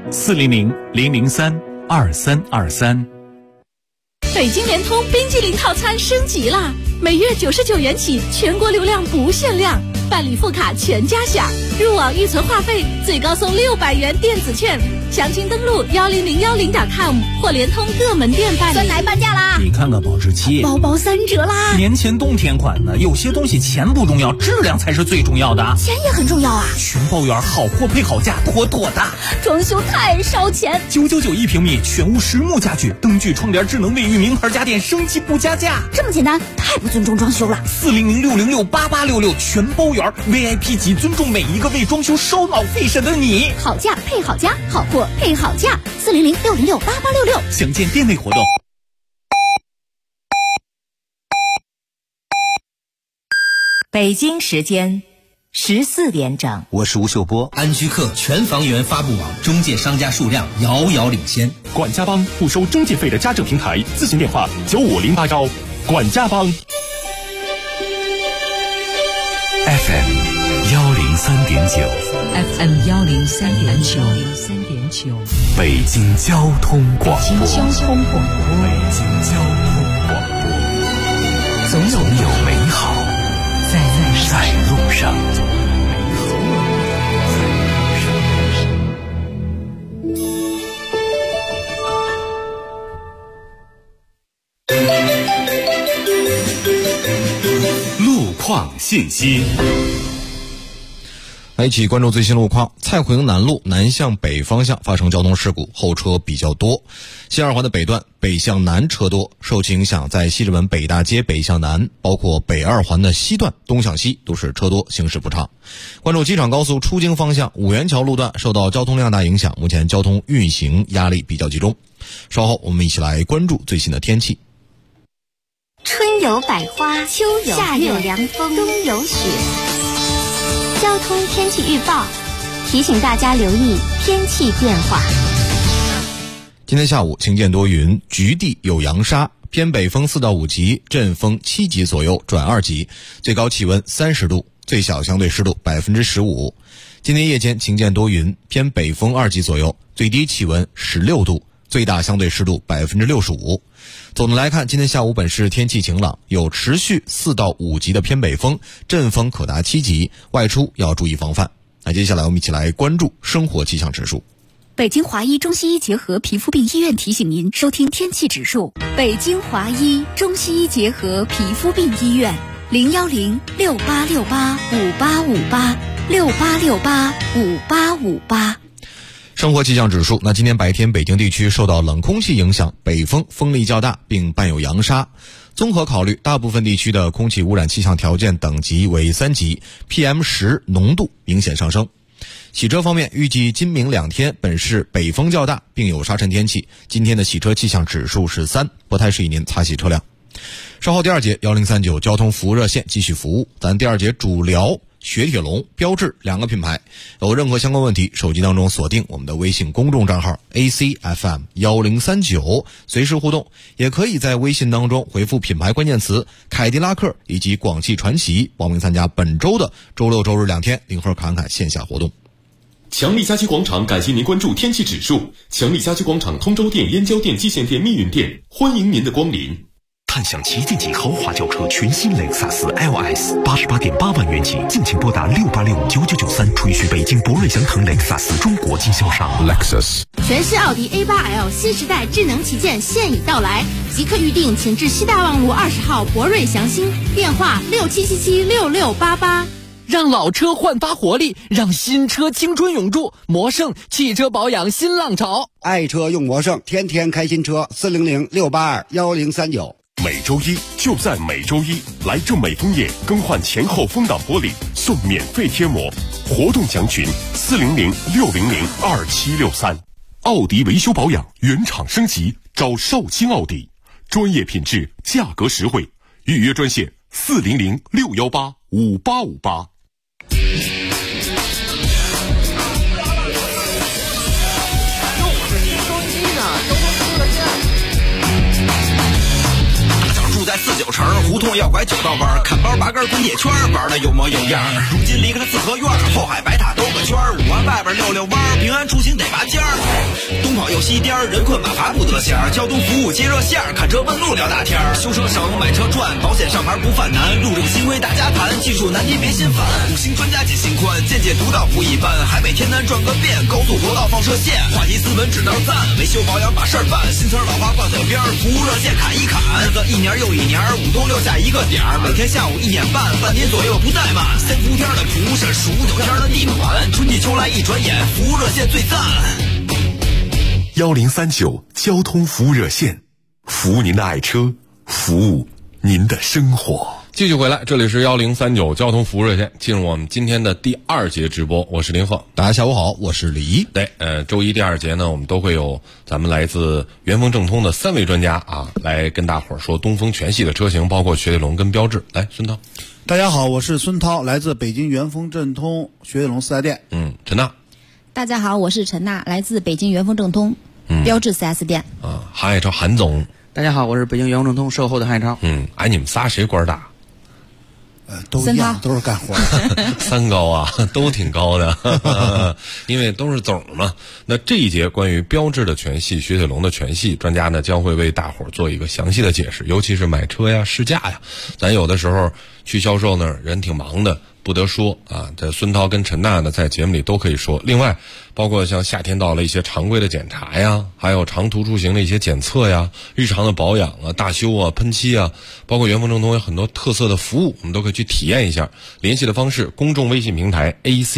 400-003-2323。 北京联通冰激凌套餐升级啦！每月99元起，全国流量不限量，办理副卡全家享，入网预存话费最高送600元电子券。详情登录10010.com 或联通各门店办理。 酸奶半价啦！ 你看看保质期， 包包3折啦！ 年前冬天款的，有些东西钱不重要，质量才是最重要的。 钱也很重要啊！ 全包圆，好货配好价，妥妥的。 装修太烧钱 ，999一平米，全屋实木家具，灯具、窗帘、智能卫浴，名牌家电，升级不加价。 这么简单，太不尊重装修了。 400-606-8866，全包圆 ，VIP 级，尊重每一个为装修烧脑费神的你。 好价配好家，好货配好价，400-606-8866。 详见店内活动。 北京时间14点整， 我是吴秀波。安居客全房源发布网，中介商家数量遥遥领先。 管家帮不收中介费的家政平台，咨询电话9508招。管家帮。 FM 103.9 ，FM 103.9， 北京交通广播。 北京交通广播。 总有美好在路上。 路况信息。 一起关注最新路况。蔡胡营南路南向北方向发生交通事故，后车比较多。西二环的北段北向南车多，受其影响，在西直门北大街北向南，包括北二环的西段东向西都是车多，行驶不畅。关注机场高速出京方向五元桥路段受到交通量大影响，目前交通运行压力比较集中。稍后我们一起来关注最新的天气。 春有百花，秋有夏有凉风，冬有雪。交通天气预报提醒大家留意天气变化。 今天下午晴见多云，局地有扬沙，偏北风4到5级，阵风7级左右转2级，最高气温30度，最小相对湿度15%。今天夜间晴见多云，偏北风2级左右，最低气温16度，最大相对湿度65%。总的来看，今天下午本市天气晴朗，有持续4到5级的偏北风，阵风可达7级，外出要注意防范。那接下来我们一起来关注生活气象指数。 北京华医中西医结合皮肤病医院提醒您收听天气指数。北京华医中西医结合皮肤病医院，010-6868-5858，6868-5858。 生活气象指数，那今天白天北京地区受到冷空气影响，北风风力较大，并伴有扬沙。综合考虑，大部分地区的空气污染气象条件等级为3级 ，PM10 浓度明显上升。洗车方面，预计今明2天本市北风较大，并有沙尘天气。今天的洗车气象指数是3，不太适宜您擦洗车辆。稍后第2节1039交通服务热线继续服务。咱第2节主聊雪铁龙、标致2个品牌，有任何相关问题，手机当中锁定我们的微信公众账号 ACFM1039，随时互动，也可以在微信当中回复品牌关键词凯迪拉克以及广汽传祺，报名参加本周的周六周日2天领盒侃侃线下活动。 强力家居广场感谢您关注天气指数。强力家居广场通州店、燕郊店、蓟县店、密云店，欢迎您的光临。 探享旗舰级豪华轿车全新雷克萨斯 LS88.8万元起，敬请拨打686-9993，垂询北京博瑞祥腾雷克萨斯中国经销商。 Lexus 全新奥迪 A8L 新时代智能旗舰现已到来，即刻预定，请至西大望路20号博瑞祥兴，电话67776688。 让老车焕发活力，让新车青春永驻。魔胜汽车保养新浪潮， 爱车用魔胜，天天开新车。400-682-1039。 每周一就在每周一，来正美枫叶更换前后风挡玻璃送免费贴膜，活动详询400-600-2763。奥迪维修保养原厂升级，找绍兴奥迪，专业品质，价格实惠，预约专线400-618-5858。 住在49城，胡同要拐9道弯，看包拔根滚铁圈，玩的有模有样。如今离开了四合院，后海白塔都个个圈儿，5万外边溜溜弯儿，平安出行得拔尖儿。东跑又西颠儿，人困马乏不得闲儿，交通服务接热线儿，看车问路聊大天儿。修车少用买车赚，保险上牌不犯难，路这个新规大家谈，技术难题别心烦。5星专家解心宽，见解独到不一般，海北天南转个遍，高速国道放射线，话题斯文只当赞，维修保养把事儿办，新词老话挂嘴边，服务热线砍一砍，日子一年又一年，5冬6夏一个点儿，每天下午1点半，半年左右不怠慢。3伏天的蒲是数9天的地暖，春季秋来一转眼，服务热线最赞。 1039交通服务热线，服务您的爱车，服务您的生活。 继续回来，这里是1039交通服务热线，进入我们今天的第2节直播，我是林鹤。 大家下午好，我是李一。 对，周一第2节呢，我们都会有咱们来自元丰正通的3位专家啊，来跟大伙儿说东风全系的车型，包括雪铁龙跟标致。来，孙涛。 大家好，我是孙涛，来自北京元丰正通雪铁龙4S店。 陈娜。 大家好，我是陈娜，来自北京元丰正通标致4S店。 韩海超，韩总。 大家好，我是北京元丰正通售后的韩海超。 你们仨谁官大？ 都一样，都是干活。 3高啊，都挺高的，因为都是总嘛。那这一节关于标致的全系、雪铁龙的全系，专家呢将会为大伙儿做一个详细的解释，尤其是买车呀、试驾呀，咱有的时候去销售那儿人挺忙的，不得说啊。这孙涛跟陈娜呢在节目里都可以说。另外，包括像夏天到了一些常规的检查呀，还有长途出行的一些检测呀，日常的保养啊、大修啊、喷漆啊，包括元丰正通有很多特色的服务，我们都可以去体验一下。联系的方式：公众微信平台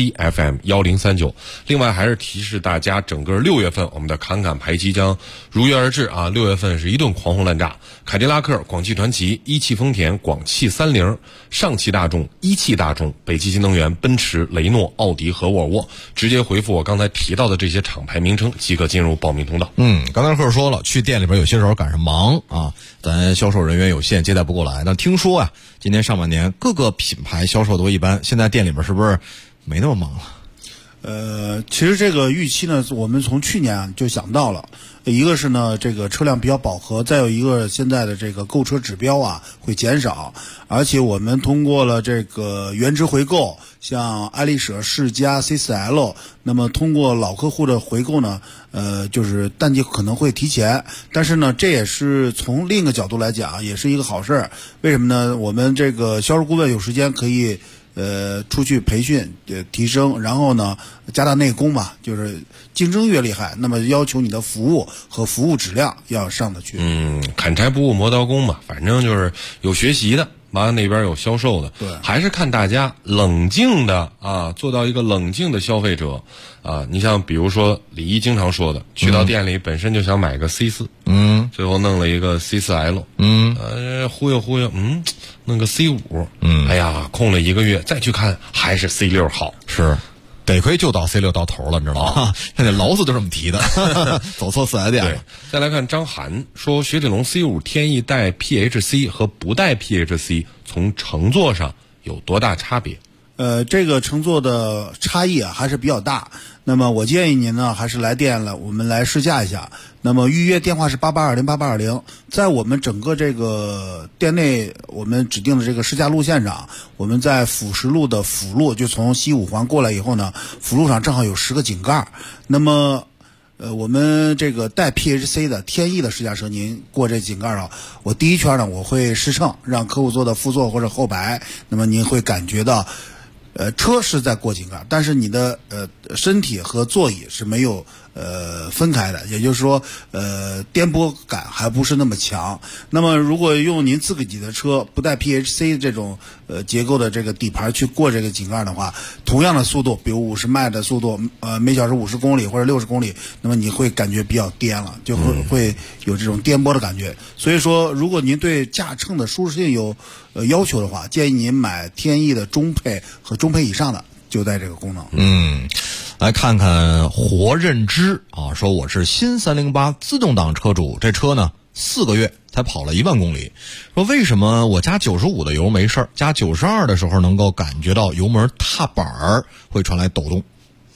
ACFM1039。另外还是提示大家，整个6月份我们的侃侃排期将如约而至啊！6月份是一顿狂轰滥炸，凯迪拉克、广汽传祺、一汽丰田、广汽30、上汽大众、一汽大众、北汽新能源、奔驰、雷诺、奥迪和沃尔沃，直接回复我刚才提到的这些厂牌名称即可进入报名通道。 刚才贺说了，去店里边有些时候赶上忙啊，咱销售人员有限，接待不过来。但听说啊，今年上半年各个品牌销售都一般，现在店里边是不是没那么忙了？ 其实这个预期呢，我们从去年就想到了，一个是呢这个车辆比较饱和，再有一个现在的这个购车指标啊会减少，而且我们通过了这个原值回购，像爱丽舍、世嘉、C4L， 那么通过老客户的回购呢，就是淡季可能会提前，但是呢这也是从另一个角度来讲也是一个好事儿。为什么呢？我们这个销售顾问有时间可以出去培训提升，然后呢加大内功嘛，就是竞争越厉害，那么要求你的服务和服务质量要上得去。 砍柴不误磨刀工嘛，反正就是有学习的，完了那边有销售的， 对， 还是看大家冷静的啊，做到一个冷静的消费者啊。你像比如说李一经常说的，去到店里本身就想买个 C4，最后弄了一个 C4L，忽悠忽悠，弄个 C5，哎呀，空了1个月再去看还是 C6 好， 是。得亏就到 C6 到头了，你知道吗？那牢子就这么提的，走错4S店了。 再来看张涵说，雪铁龙 C5 天翼带 PHC 和不带 PHC 从乘坐上有多大差别？ 这个乘坐的差异啊还是比较大。那么我建议您呢，还是来店了，我们来试驾一下。那么预约电话是88208820，在我们整个这个店内，我们指定的这个试驾路线上，我们在辅石路的辅路，就从西五环过来以后呢，辅路上正好有10个井盖。那么我们这个带 PHC 的天翼的试驾车，您过这井盖啊，我第一圈呢我会试乘，让客户坐的副座或者后排，那么您会感觉到车是在过井盖，但是你的身体和座椅是没有分开的，也就是说颠簸感还不是那么强。那么如果用您自己的车不带 PHC 这种结构的这个底盘去过这个井盖的话，同样的速度，比如50迈的速度，每小时50公里或者60公里，那么你会感觉比较颠了，就会有这种颠簸的感觉。所以说，如果您对驾乘的舒适性有要求的话，建议您买天翼的中配和中配以上的，就带这个功能。 来看看活认知啊，说我是新308自动挡车主，这车呢4个月才跑了1万公里，说为什么我加95的油没事儿，加92的时候能够感觉到油门踏板会传来抖动？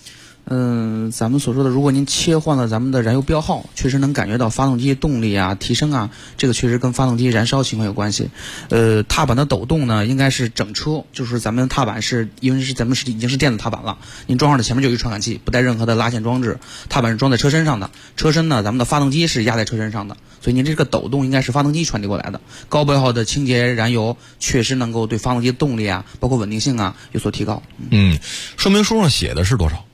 咱们所说的，如果您切换了咱们的燃油标号，确实能感觉到发动机动力啊提升啊，这个确实跟发动机燃烧情况有关系。踏板的抖动呢，应该是整车，就是咱们踏板是因为咱们已经是电子踏板了，您装上的前面就有一传感器，不带任何的拉线装置，踏板是装在车身上的，车身呢咱们的发动机是压在车身上的，所以您这个抖动应该是发动机传递过来的。高标号的清洁燃油确实能够对发动机的动力啊，包括稳定性啊有所提高。 说明书上写的是多少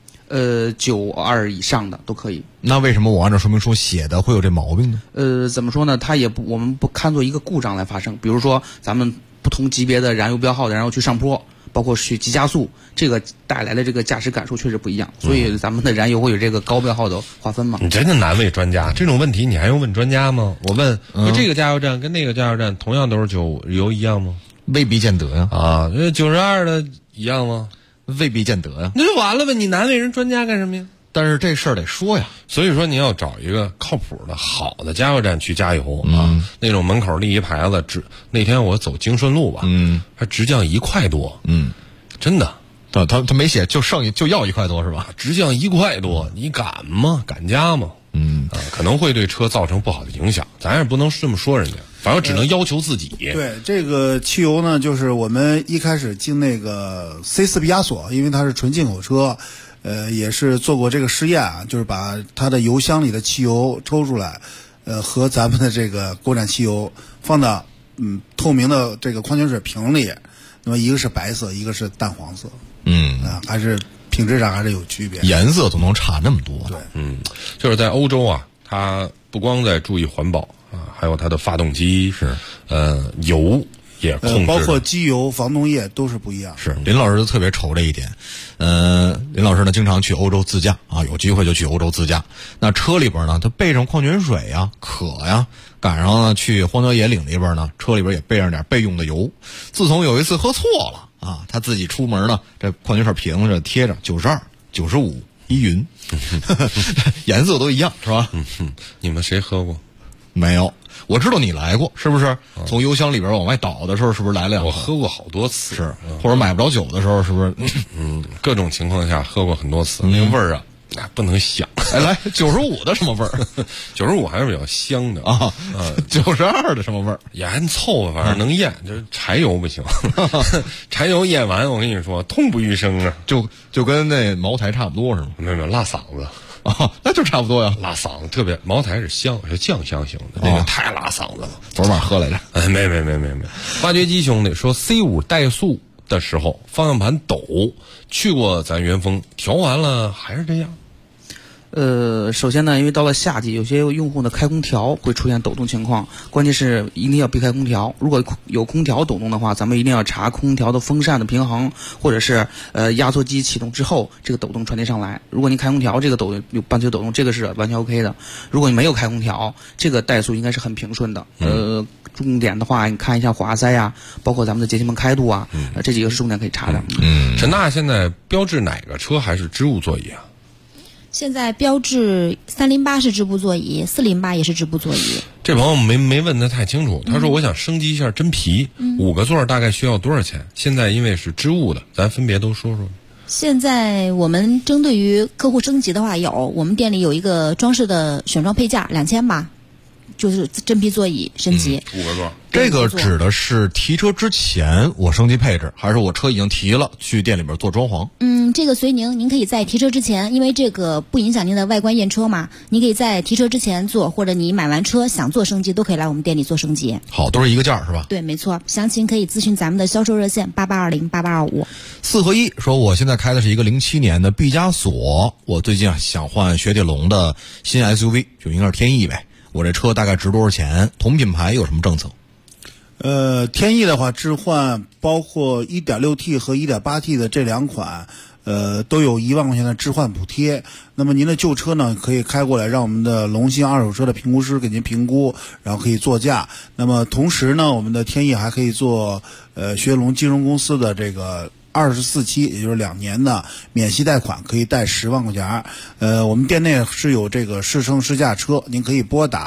？92以上的都可以。 那为什么我按照说明书写的会有这毛病呢？ 怎么说呢？我们不看作一个故障来发生。比如说，咱们不同级别的燃油标号的，然后去上坡，包括去急加速，这个带来的这个驾驶感受确实不一样。所以咱们的燃油会有这个高标号的划分嘛？ 你真的难为专家，这种问题你还用问专家吗？我问，这个加油站跟那个加油站同样都是酒油一样吗？ 未必见得呀。 啊，92的一样吗？ 未必见得呀。 那就完了呗，你难为人专家干什么呀？ 但是这事儿得说呀， 所以说你要找一个靠谱的好的加油站去加油啊，那种门口立一牌子，那天我走京顺路吧，还直降1块多，真的， 他没写就要1块多是吧？ 直降1块多，你敢吗？敢加吗？可能会对车造成不好的影响，咱也不能这么说人家，反正只能要求自己。 对这个汽油呢，就是我们一开始进那个 C4 毕加索，因为它是纯进口车，也是做过这个试验啊，就是把它的油箱里的汽油抽出来，和咱们的这个国产汽油放到透明的这个矿泉水瓶里，那么一个是白色，一个是淡黄色，还是品质上还是有区别， 颜色都能差那么多。 对， 就是在欧洲啊，它不光在注意环保啊，还有它的发动机油也控制， 包括机油、防冻液都是不一样。 是林老师就特别愁这一点。林老师呢经常去欧洲自驾啊，有机会就去欧洲自驾。那车里边呢，他备上矿泉水呀、渴呀，赶上呢去荒郊野岭里边呢，车里边也备上点备用的油。自从有一次喝错了啊，他自己出门呢，这矿泉水瓶上贴着92、95依云，颜色都一样是吧？ 你们谁喝过？ 没有。我知道你来过，是不是？从油箱里边往外倒的时候，是不是来2个？ 我喝过好多次， 是，或者买不着酒的时候，是不是？ 各种情况下喝过很多次，那个味儿啊，不能想。 来95的什么味儿 ？95还是比较香的啊。92的什么味儿？ 也还凑合，反正能咽，就是柴油不行。柴油咽完，我跟你说，痛不欲生啊， 就跟那茅台差不多是吗？ 没有，辣嗓子。 那就差不多呀， 拉嗓子特别。茅台是香，是酱香型的，那个太拉嗓子了。 昨晚喝来着。 没。挖掘机兄弟说 C5 怠速的时候方向盘抖，去过咱元丰，调完了还是这样。 首先呢，因为到了夏季，有些用户呢开空调会出现抖动情况，关键是一定要避开空调。如果有空调抖动的话，咱们一定要查空调的风扇的平衡，或者是压缩机启动之后这个抖动传递上来。如果您开空调，这个伴随抖动，这个是完全 OK 的。如果你没有开空调，这个怠速应该是很平顺的。重点的话，你看一下火花塞呀，包括咱们的节气门开度啊，这几个是重点可以查的。 陈大现在标致哪个车还是织物座椅啊？ 现在标致308是织布座椅，408也是织布座椅。 这朋友没问得太清楚，他说我想升级一下真皮，5个座大概需要多少钱？现在因为是织物的，咱分别都说说。 现在我们针对于客户升级的话，我们店里有一个装饰的选装配件，2000吧，就是真皮座椅升级 5个座。 这个指的是提车之前我升级配置，还是我车已经提了去店里边做装潢？ 这个随您可以在提车之前，因为这个不影响您的外观验车嘛，你可以在提车之前做，或者你买完车想做升级，都可以来我们店里做升级。 好，都是一个价是吧？ 对，没错。详情可以咨询咱们的销售热线88208825。 4合1说，我现在开的是一个07年的毕加索，我最近想换雪铁龙的新 SUV， 就应该是天翼呗。我这车大概值多少钱？同品牌有什么政策？ 天翼的话，置换包括 1.6T 和 1.8T 的这2款，都有1万块钱的置换补贴。那么您的旧车呢，可以开过来，让我们的龙鑫二手车的评估师给您评估，然后可以作价。那么同时呢，我们的天翼还可以做雪铁龙金融公司的这个24期，也就是2年的免息贷款，可以贷10万块钱。我们店内是有这个试乘试驾车，您可以拨打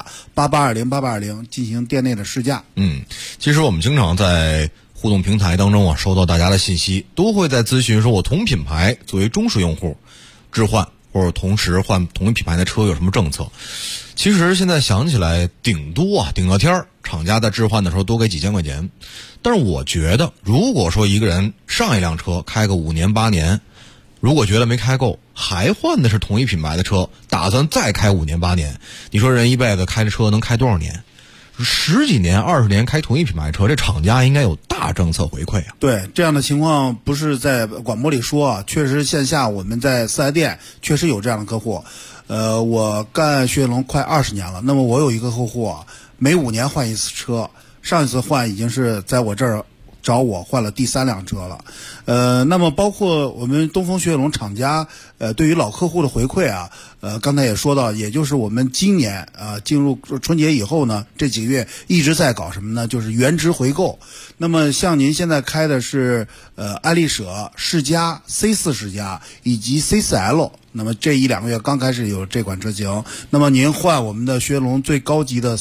8820进行店内的试驾。 其实我们经常在互动平台当中收到大家的信息，都会在咨询说，我同品牌作为忠实用户置换或者同时换同一品牌的车有什么政策？其实现在想起来，顶个天儿，厂家在置换的时候多给几千块钱。但是我觉得，如果说一个人上一辆车开个5年8年，如果觉得没开够，还换的是同一品牌的车，打算再开5年8年，你说人一辈子开的车能开多少年？10几年、20年开同一品牌车，这厂家应该有大政策回馈啊。 对，这样的情况不是在广播里说啊，确实线下我们在4S店确实有这样的客户。我干雪铁龙快20年了，那么我有一个客户啊，每5年换一次车，上一次换已经是在我这儿找我换了第3辆车了。那么包括我们东风雪铁龙厂家对于老客户的回馈啊，刚才也说到，也就是我们今年进入春节以后呢，这几个月一直在搞什么呢？就是原值回购。那么像您现在开的是爱丽舍、世嘉、C4 世嘉以及 C4L， 那么这1-2个月刚开始有这款车型，那么您换我们的雪铁龙最高级的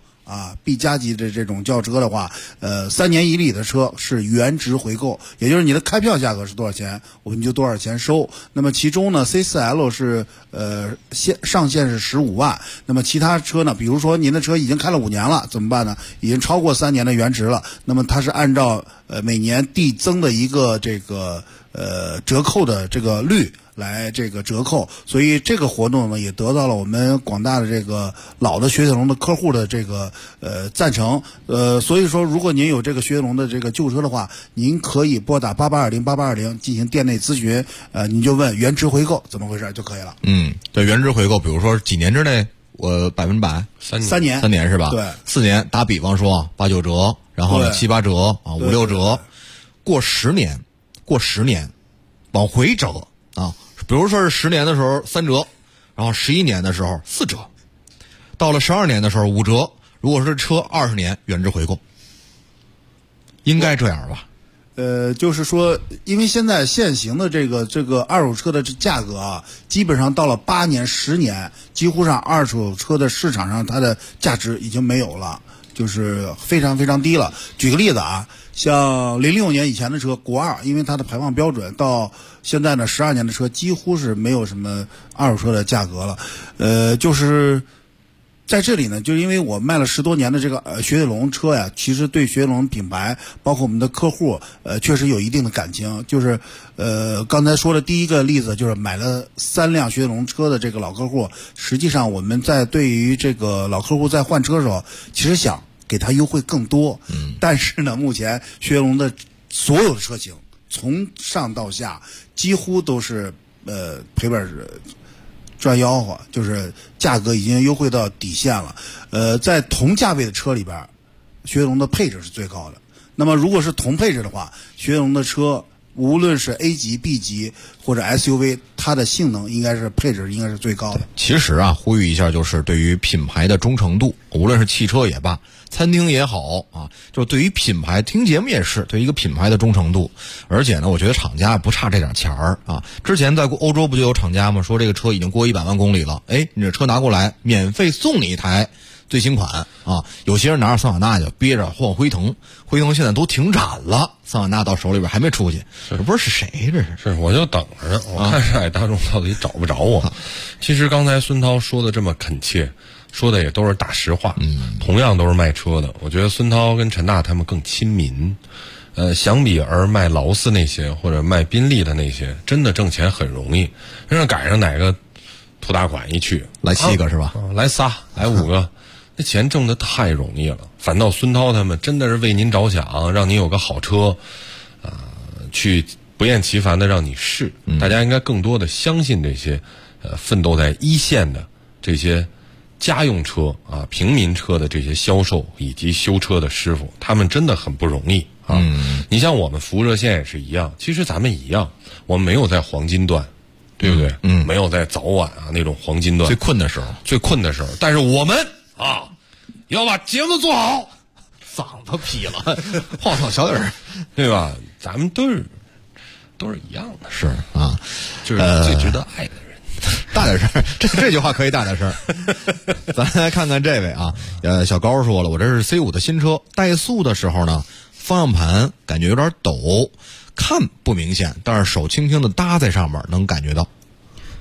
C6B 加级的这种轿车的话，3年以里的车是原值回购，也就是你的开票价格是多少钱，我们就多少钱收。那么其中呢 C4L 是上限是15万，那么其他车呢，比如说您的车已经开了5年了，怎么办呢？已经超过3年的原值了，那么它是按照每年递增的一个这个折扣的这个率来这个折扣，所以这个活动呢也得到了我们广大的这个老的雪铁龙的客户的这个赞成。所以说如果您有这个雪铁龙的这个旧车的话，您可以拨打8820进行店内咨询，你就问原值回购怎么回事就可以了。 对，原值回购，比如说几年之内我100%，3年是吧？对，4年打比方说8、9折，然后呢7、8折5、6折，过10年往回折啊。比如说是10年的时候3折，然后11年的时候4折，到了12年的时候5折。如果是车20年原值回购，应该这样吧？ 就是说，因为现在现行的这个二手车的价格啊，基本上到了8年、10年，几乎上二手车的市场上它的价值已经没有了，就是非常非常低了。举个例子啊，像06年以前的车国2，因为它的排放标准到现在呢12年的车几乎是没有什么二手车的价格了。就是在这里呢，就是因为我卖了10多年的这个雪铁龙车呀，其实对雪铁龙品牌包括我们的客户确实有一定的感情。就是刚才说的第一个例子，就是买了3辆雪铁龙车的这个老客户，实际上我们在对于这个老客户在换车的时候，其实想给他优惠更多。但是呢，目前雪铁龙的所有的车型从上到下几乎都是赔本赚吆喝，就是价格已经优惠到底线了。在同价位的车里边，雪铁龙的配置是最高的。那么如果是同配置的话，雪铁龙的车无论是 A 级、B 级或者 SUV， 它的性能应该是配置应该是最高的。 其实啊，呼吁一下，就是对于品牌的忠诚度，无论是汽车也罢，餐厅也好啊，就对于品牌，听节目也是对一个品牌的忠诚度。而且呢，我觉得厂家不差这点钱儿啊。之前在欧洲不就有厂家吗？说这个车已经过100万公里了，你这车拿过来，免费送你一台最新款啊！有些人拿着桑塔纳就憋着换辉腾现在都停产了，桑塔纳到手里边还没出去，这不是谁这是？ 我就等着，我看上海大众到底找不着我。其实刚才孙涛说的这么恳切，说的也都是大实话。同样都是卖车的，我觉得孙涛跟陈大他们更亲民。相比而卖劳斯那些或者卖宾利的那些，真的挣钱很容易。让赶上哪个土大款一去， 来7个是吧？ 来仨，来5个。那钱挣得太容易了，反倒孙涛他们真的是为您着想，让您有个好车，去不厌其烦的让你试。大家应该更多的相信这些，奋斗在一线的这些家用车啊、平民车的这些销售以及修车的师傅，他们真的很不容易啊。你像我们服务热线也是一样，其实咱们一样，我们没有在黄金段。对不对？没有在早晚啊那种黄金段最困的时候， 但是我们要把节目做好， 嗓子劈了，话筒小点儿， 对吧？咱们都是一样的， 是啊， 就是最值得爱的人。 大点声，这句话可以大点声。咱来看看这位啊，小高说了，我这是 C5 的新车，怠速的时候呢，方向盘感觉有点抖，看不明显，但是手轻轻的搭在上面能感觉到。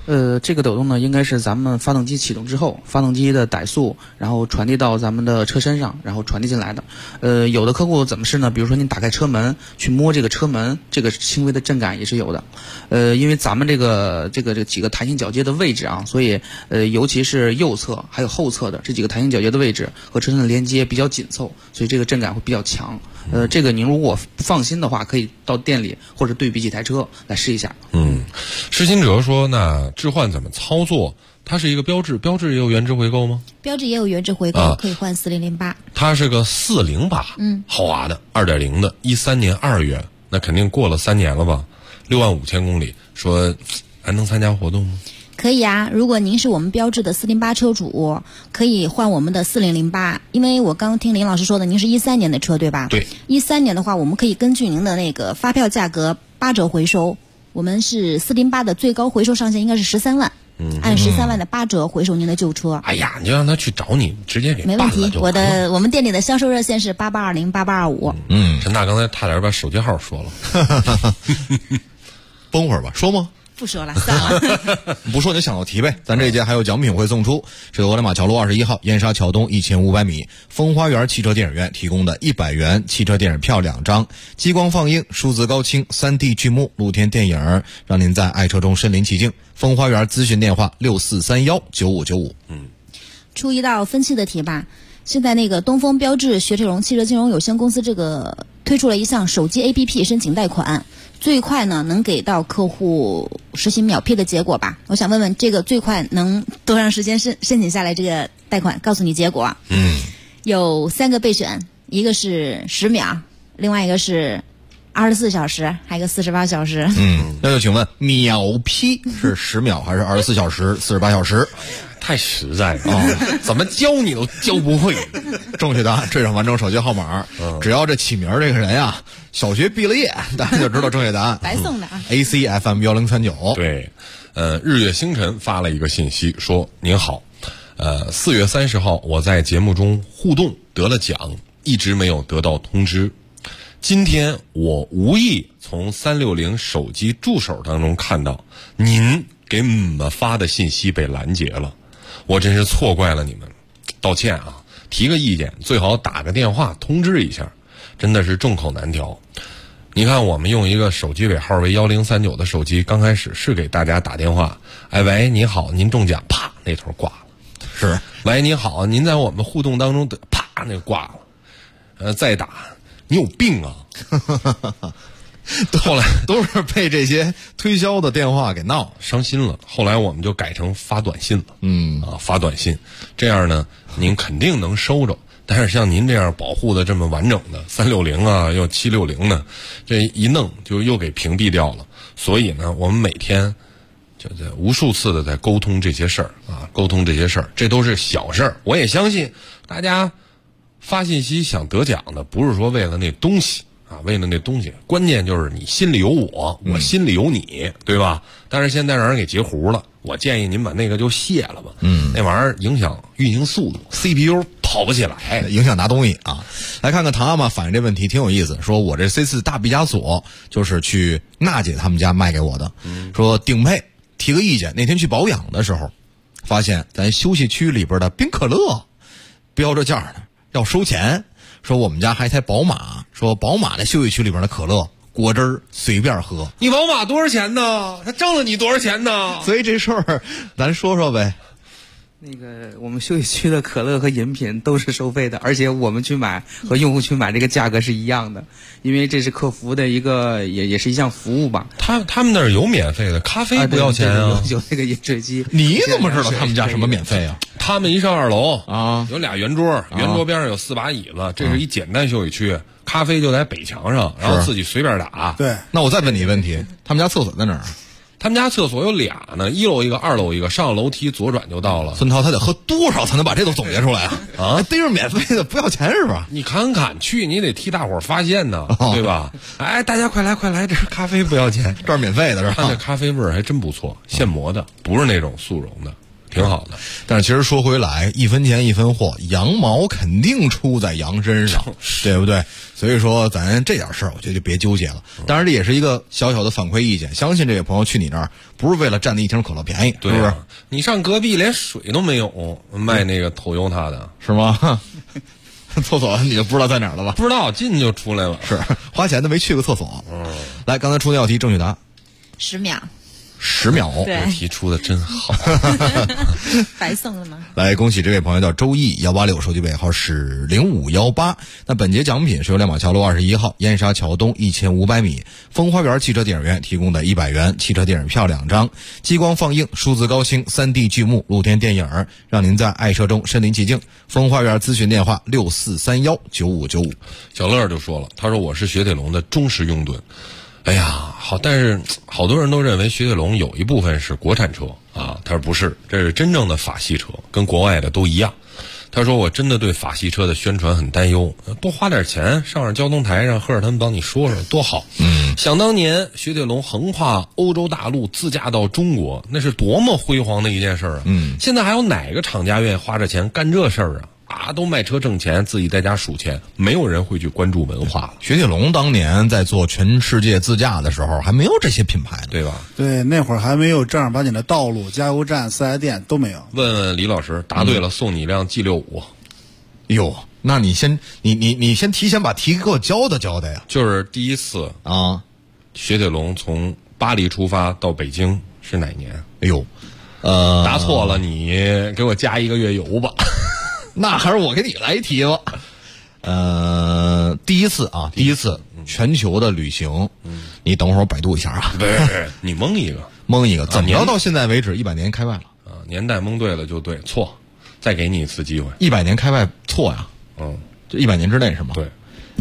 这个抖动呢，应该是咱们发动机启动之后，发动机的怠速，然后传递到咱们的车身上，然后传递进来的。有的客户怎么是呢？比如说您打开车门去摸这个车门，这个轻微的震感也是有的。因为咱们这个几个弹性铰接的位置啊，所以尤其是右侧还有后侧的这几个弹性铰接的位置和车身的连接比较紧凑，所以这个震感会比较强。这个您如果不放心的话，可以到店里或者对比几台车来试一下。 施新哲说，那置换怎么操作？它是一个标致也有原汁回购吗？ 标致也有原汁回购，可以换4008。 它是个408，豪华的2.0的，13年2月，那肯定过了3年了吧？65000公里，说还能参加活动吗？ 可以啊，如果您是我们标致的408车主，可以换我们的4008。因为我刚听林老师说的，您是13年的车对吧？ 对。 13年的话，我们可以根据您的那个发票价格8折回收。我们是408的最高回收上限应该是13万，按13万的8折回收您的旧车。 哎呀，你就让他去找你，直接给没问题。我们店里的销售热线是88208825。 陈大刚才差点把手机号说了， 绷会儿吧，说吗？ 不说了，算了。 不说你就想到题呗。咱这一届还有奖品会送出，是俄勒马桥路21号燕莎桥东1500米风花园汽车电影院提供的100元汽车电影票2张，激光放映、数字高清、3D 剧目、露天电影，让您在爱车中身临其境。风花园咨询电话64319595。 出一道分期的题吧。现在那个东风标致雪铁龙汽车金融有限公司这个推出了一项手机 APP 申请贷款，最快呢能给到客户实行秒批的结果吧。我想问问，这个最快能多长时间申请下来这个贷款？告诉你结果。有3个备选，一个是10秒，另外一个是24小时，还有一个48小时。 那就请问秒批是10秒还是24小时、48小时？ 太实在了怎么教你都教不会。 正确答案，缀上完整手机号码，只要这起名这个人呀，小学毕了业，大家就知道正确答案。 白送的啊。 ACFM 1039。 对，日月星辰发了一个信息说：“您好，4月30号我在节目中互动得了奖，一直没有得到通知。今天我无意从360手机助手当中看到您给们发的信息被拦截了。”我真是错怪了你们，道歉啊！提个意见，最好打个电话通知一下，真的是众口难调。你看，我们用一个手机尾号为1039的手机，刚开始是给大家打电话，哎喂，你好，您中奖，啪，那头挂了。 是， 喂，你好，您在我们互动当中的，啪，那挂了。再打，你有病啊！后来都是被这些推销的电话给闹伤心了。后来我们就改成发短信了。发短信，这样呢，您肯定能收着。但是像您这样保护的这么完整的360啊，又760呢，这一弄就又给屏蔽掉了。所以呢，我们每天就在无数次的在沟通这些事儿啊，沟通这些事儿，这都是小事儿。我也相信大家发信息想得奖的，不是说为了那东西。为了那东西，关键就是你心里有我，我心里有你，对吧？但是现在让人给截胡了，我建议您把那个就卸了吧。那玩意儿影响运行速度 ，CPU 跑不起来， 影响拿东西啊。来看看唐阿玛反映这问题挺有意思，说我这 C4 大毕加索就是去娜姐他们家卖给我的，说顶配提个意见，那天去保养的时候，发现咱休息区里边的冰可乐标着价呢，要收钱。说我们家还台宝马，说宝马的休息区里边的可乐果汁儿随便喝。 你宝马多少钱呢？他挣了你多少钱呢？ 所以这事儿咱说说呗。 那个我们休息区的可乐和饮品都是收费的，而且我们去买和用户去买这个价格是一样的，因为这是客服的一个也是一项服务吧。 他们那儿有免费的咖啡不要钱啊， 有那个饮水机。 你怎么知道他们家什么免费啊？ 他们一上2楼啊，有俩圆桌，圆桌边上有4把椅子，这是一简单休息区。咖啡就在北墙上，然后自己随便打。 对，那我再问你一个问题，他们家厕所在哪儿？ 他们家厕所有俩呢，1楼一个，2楼一个，上楼梯左转就到了。 孙涛他得喝多少才能把这都总结出来啊？逮着免费的不要钱是吧？ 你看去，你得替大伙儿发现呢，对吧？哎，大家快来，这咖啡不要钱， 这儿免费的是吧？ 它那咖啡味儿还真不错，现磨的，不是那种速溶的， 挺好的。 但是其实说回来，一分钱一分货，羊毛肯定出在羊身上，对不对？所以说咱这点事儿，我觉得就别纠结了。当然这也是一个小小的反馈意见，相信这位朋友去你那儿不是为了占那一瓶可乐便宜， 对是不是？ 你上隔壁连水都没有，卖那个Toyota的是吗？厕所你就不知道在哪儿了吧？ 不知道，进就出来了。 是花钱的没去过厕所。来，刚才出那道题正确答 10秒。 10秒， 对， 题出的真好， 白送了吗？ 来，恭喜这位朋友叫周毅186，手机尾号是0518。那本节奖品是由亮马桥路21号燕莎桥东1500米风花园汽车电影院提供的100元汽车电影票2张，激光放映、数字高清、3D 剧目、露天电影，让您在爱车中身临其境。风花园咨询电话64319595。 小乐就说了，他说我是雪铁龙的忠实拥趸。哎呀，好，但是好多人都认为雪铁龙有一部分是国产车啊，他说不是，这是真正的法系车，跟国外的都一样。他说我真的对法系车的宣传很担忧，多花点钱上交通台，让赫尔他们帮你说说多好。想当年雪铁龙横跨欧洲大陆自驾到中国，那是多么辉煌的一件事啊。现在还有哪个厂家愿意花这钱干这事儿啊？都卖车挣钱，自己在家数钱，没有人会去关注文化了。 雪铁龙当年在做全世界自驾的时候，还没有这些品牌呢， 对吧？ 对，那会儿还没有正儿八经的道路、加油站、四S店都没有。 问问李老师，答对了送你一辆 G65。 哟，那你先提前把题给我交代交代呀。 就是第一次啊，雪铁龙从巴黎出发到北京是哪年？ 哎呦， 答错了，你给我加1个月油吧。 那还是我给你来一题吧。第一次全球的旅行，你等会儿我百度一下啊。 不是，你蒙一个， 怎么着？到现在为止100年开外了啊？年代蒙对了就对，错，再给你一次机会。 100年开外错呀？就100年之内是吗？ 对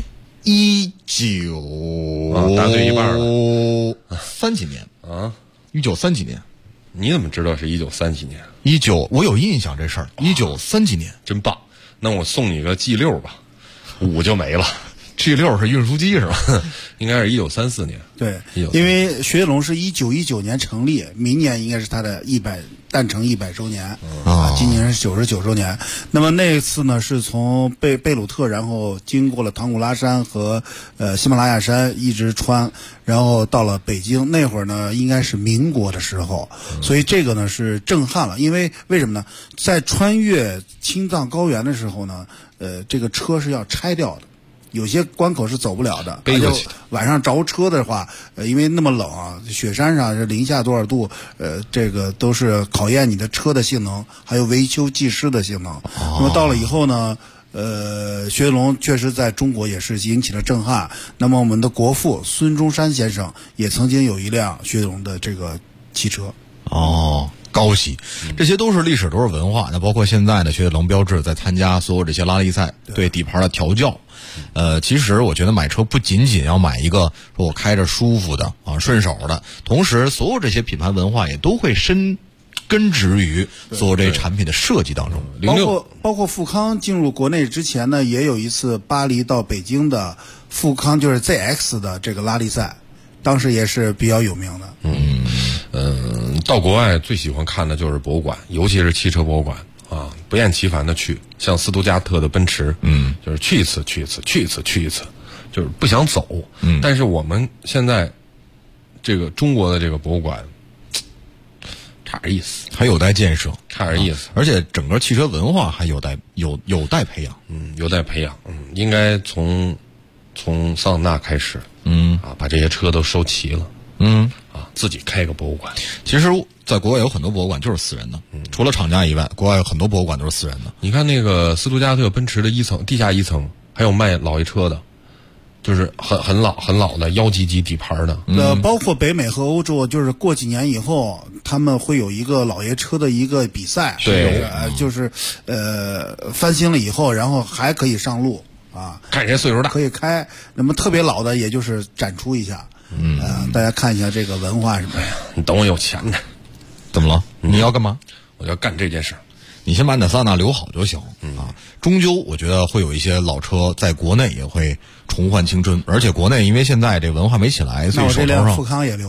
，19 答对一半了 ，3几年啊 ？1930几年？ 你怎么知道是1930几年 ？19，我有印象这事儿。1930几年， 真棒。那我送你个 G6吧，5就没了。 G6是运输机是吧？ 应该是1934年。 对，因为雪铁龙是1919年成立，明年应该是它的诞辰100周年啊，今年是99周年。那么那次呢，是从贝鲁特，然后经过了唐古拉山和喜马拉雅山，一直穿，然后到了北京。那会儿呢，应该是民国的时候，所以这个呢是震撼了。因为什么呢？在穿越青藏高原的时候呢，这个车是要拆掉的。有些关口是走不了的， 背过去。 晚上着车的话，因为那么冷啊，雪山上是零下多少度，这个都是考验你的车的性能，还有维修技师的性能。那么到了以后呢，雪铁龙确实在中国也是引起了震撼。那么我们的国父孙中山先生也曾经有一辆雪铁龙的这个汽车。 高喜，这些都是历史，都是文化。那包括现在的雪铁龙标志在参加所有这些拉力赛，对底盘的调教。其实我觉得买车不仅仅要买一个说我开着舒服的啊顺手的，同时所有这些品牌文化也都会深根植于所有这些产品的设计当中。 包括富康进入国内之前呢，也有一次巴黎到北京的富康就是 ZX 的这个拉力赛，当时也是比较有名的。 到国外最喜欢看的就是博物馆，尤其是汽车博物馆啊，不厌其烦的去。像斯图加特的奔驰，就是去一次，就是不想走。但是我们现在这个中国的这个博物馆差点意思， 还有待建设， 差点意思。 而且整个汽车文化还有待培养， 有待培养。应该从桑塔纳开始，把这些车都收齐了。自己开个博物馆。 其实在国外有很多博物馆就是私人的，除了厂家以外，国外有很多博物馆都是私人的。 你看那个斯图加特奔驰的地下一层还有卖老爷车的，就是很老的妖级底盘的。 包括北美和欧洲，就是过几年以后他们会有一个老爷车的一个比赛， 对， 就是翻新了以后，然后还可以上路啊， 看谁岁数大可以开。那么特别老的也就是展出一下。大家看一下这个文化什么呀？ 你等我有钱呢。 怎么了？你要干嘛？ 我要干这件事。 你先把你的桑塔纳留好就行。终究我觉得会有一些老车在国内也会重焕青春，而且国内因为现在这文化没起来，所以手头上那我这辆富康也留着。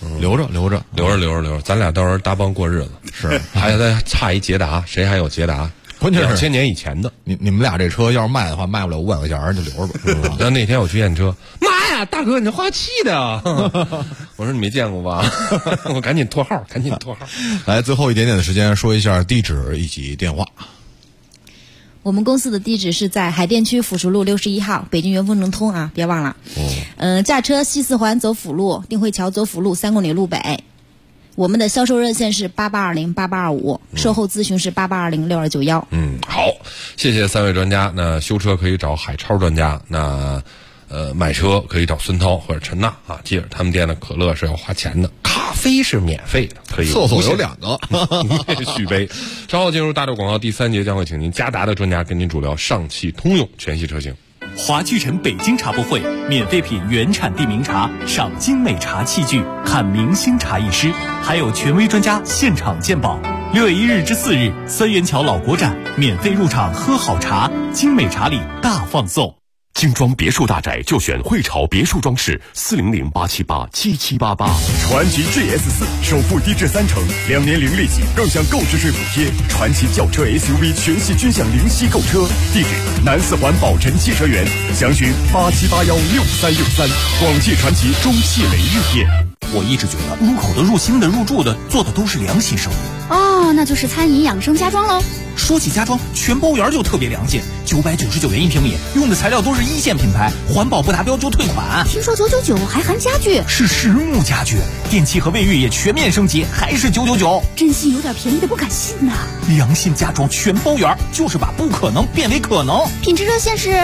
留着， 咱俩到时候搭帮过日子。 是， 还再差一捷达，谁还有捷达？ 关键是 2000年以前的。 你们俩这车要是卖的话，卖不了500块钱，就留着吧。 那那天我去验车，妈呀，大哥，你这花气的啊！我说你没见过吧？我赶紧拖号。 来，最后一点点的时间，说一下地址以及电话。 我们公司的地址是在海淀区辅淑路61号，北京元丰能通啊，别忘了。驾车西四环走辅路，定慧桥走辅路3公里路北。我们的销售热线是88208825，售后咨询是88206291。 好，谢谢3位专家。那修车可以找海超专家，那买车可以找孙涛或者陈娜啊。记着，他们店的可乐是要花钱的，咖啡是免费的，可以厕所有2个续杯。稍后进入大陆广告第3节，将会请您嘉达的专家跟您主聊上汽通用全系车型。 华聚城北京茶博会，免费品原产地名茶，赏精美茶器具，看明星茶艺师，还有权威专家现场鉴宝。6月1日至4日，三元桥老国展，免费入场喝好茶，精美茶礼大放送。 精装别墅大宅就选汇潮别墅装饰，400-878-7788。 传祺 GS4 首付低至3成，2年零利息，更享购置税补贴。传祺轿车 SUV 全系均享零息购车，地址南四环宝辰汽车园，详询87816363。广汽传祺中汽雷日店。 我一直觉得入口的、入心的、入住的做的都是良心生意。 那就是餐饮养生家装喽。 说起家装，全包园就特别良心，999元1平米，用的材料都是1线品牌，环保不达标就退款。 听说999还含家具， 是实木家具，电器和卫浴也全面升级，还是999。 真心有点便宜的不敢信呐。 良心家装全包园，就是把不可能变为可能。 品质热线是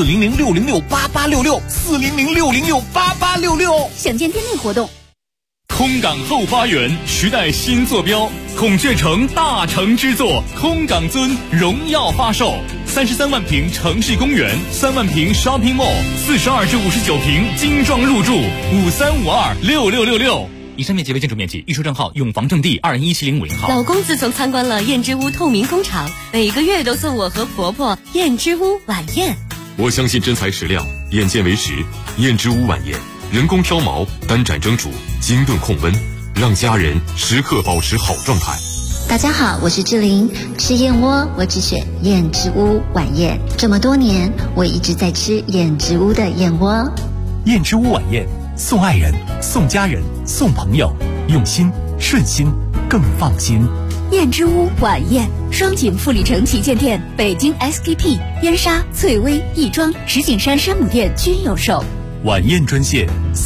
400-606-8866，400-606-8866。 想见店内活动。 空港后花园时代新坐标，孔雀城大成之作，空港尊荣耀发售，33万平城市公园，3万平 shopping mall，42至59平精装入住，53526666。 以上面积为建筑面积，预售证号永房证地2017050号。 老公自从参观了燕之屋透明工厂，每个月都送我和婆婆燕之屋晚宴。 我相信真材实料，眼见为实。燕之屋晚宴，人工挑毛，单盏蒸煮，精炖控温，让家人时刻保持好状态。 大家好，我是志玲，吃燕窝我只选燕之屋晚宴。这么多年，我一直在吃燕之屋的燕窝。 燕之屋晚宴，送爱人，送家人，送朋友，用心顺心更放心。 燕之屋晚宴，双井富力城旗舰店、北京 SKP、燕莎、翠薇、亦庄、石景山山姆店均有售。 晚宴专线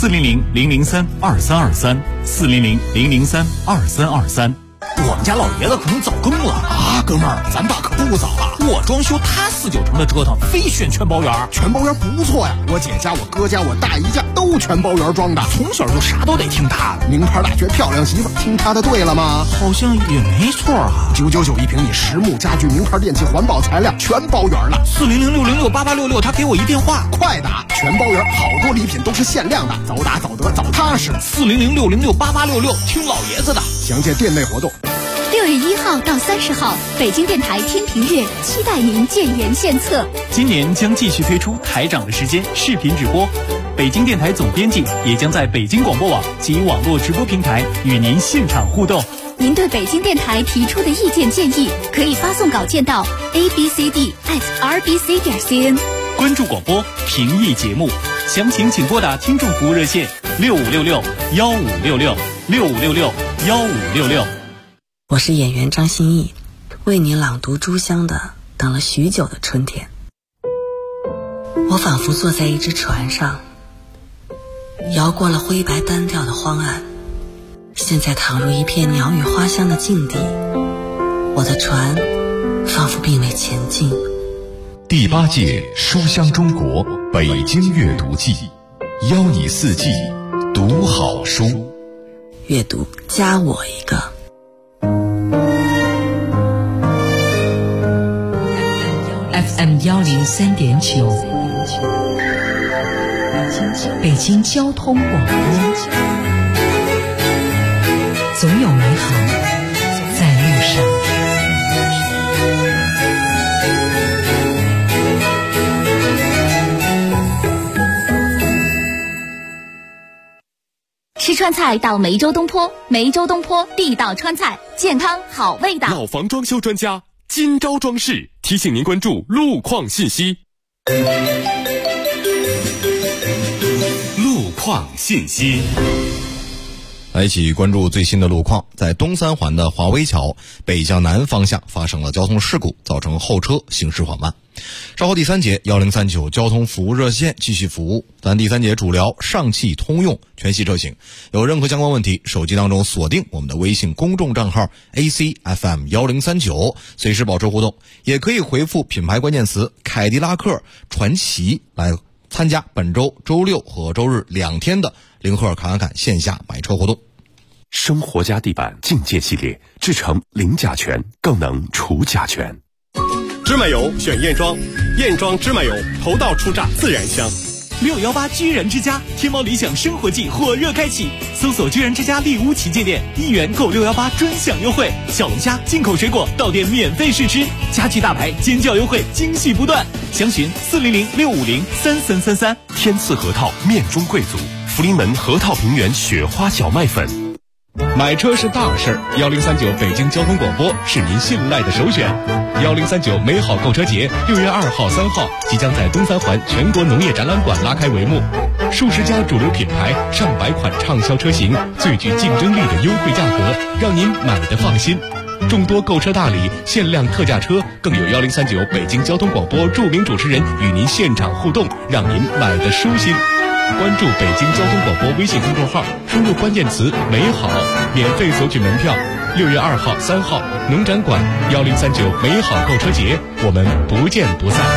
400-003-2323，400-003-2323。 我们家老爷子可能早更了啊，哥们儿，咱爸可不早啊。我装修他4、9成的折腾，非选全包园。 全包园不错呀，我姐家、我哥家、我大姨家都全包园装的， 从小就啥都得听他的。 名牌大学漂亮媳妇，听他的对了吗？ 好像也没错啊。 999一平米，实木家具、名牌电器、环保材料，全包园了。 400-606-8866，他给我一电话， 快打！全包园，好多礼品都是限量的，早打早得早踏实。 400-606-8866，听老爷子的。 详见店内活动。 6月1号到30号，北京电台天平月，期待您建言献策。 今年将继续推出台长的时间视频直播，北京电台总编辑也将在北京广播网及网络直播平台与您现场互动。 您对北京电台提出的意见建议，可以发送稿件到 abcd@rbc.cn。 关注广播，评议节目，详情请拨打听众服务热线6566-1566，6566-1566。 我是演员张歆艺，为你朗读朱湘的《等了许久的春天》。我仿佛坐在一只船上，摇过了灰白单调的荒岸，现在躺入一片鸟语花香的境地，我的船仿佛并未前进。 第8届书香中国北京阅读季，邀你4季读好书。 阅读加我一个。 FM 103.9，北京交通广播，总有美好在路上。 吃川菜到梅州东坡，梅州东坡地道川菜，健康好味道。 老房装修专家金招装饰提醒您关注路况信息。路况信息。 来一起关注最新的路况。在东三环的华威桥北向南方向发生了交通事故，造成后车行驶缓慢。稍后第3节1039交通服务热线继续服务。咱第3节主聊上汽通用全系车型，有任何相关问题，手机当中锁定我们的微信公众账号 ACFM1039，随时保持互动，也可以回复品牌关键词凯迪拉克、传祺来参加本周周六和周日2天的零赫侃侃侃线下买车活动。 生活家地板境界系列制成零甲醛，更能除甲醛。 芝麻油选燕庄，燕庄芝麻油头道初榨自然香。 618居然之家天猫理想生活季火热开启，搜索居然之家丽屋旗舰店，1元购618专享优惠，小龙虾、进口水果到店免费试吃，家具大牌尖叫优惠惊喜不断，详询400-650-3333。 天赐核桃面中贵族，福临门核桃平原雪花小麦粉。 买车是大事，1039北京交通广播是您信赖的首选。1039美好购车节6月2号、3号即将在东三环全国农业展览馆拉开帷幕，数十家主流品牌、上百款畅销车型，最具竞争力的优惠价格，让您买得放心。众多购车大礼、限量特价车，更有1039北京交通广播著名主持人与您现场互动，让您买得舒心。关注北京交通广播微信公众号，输入关键词美好，免费索取门票。6月2号、3号农展馆1039美好购车节，我们不见不散。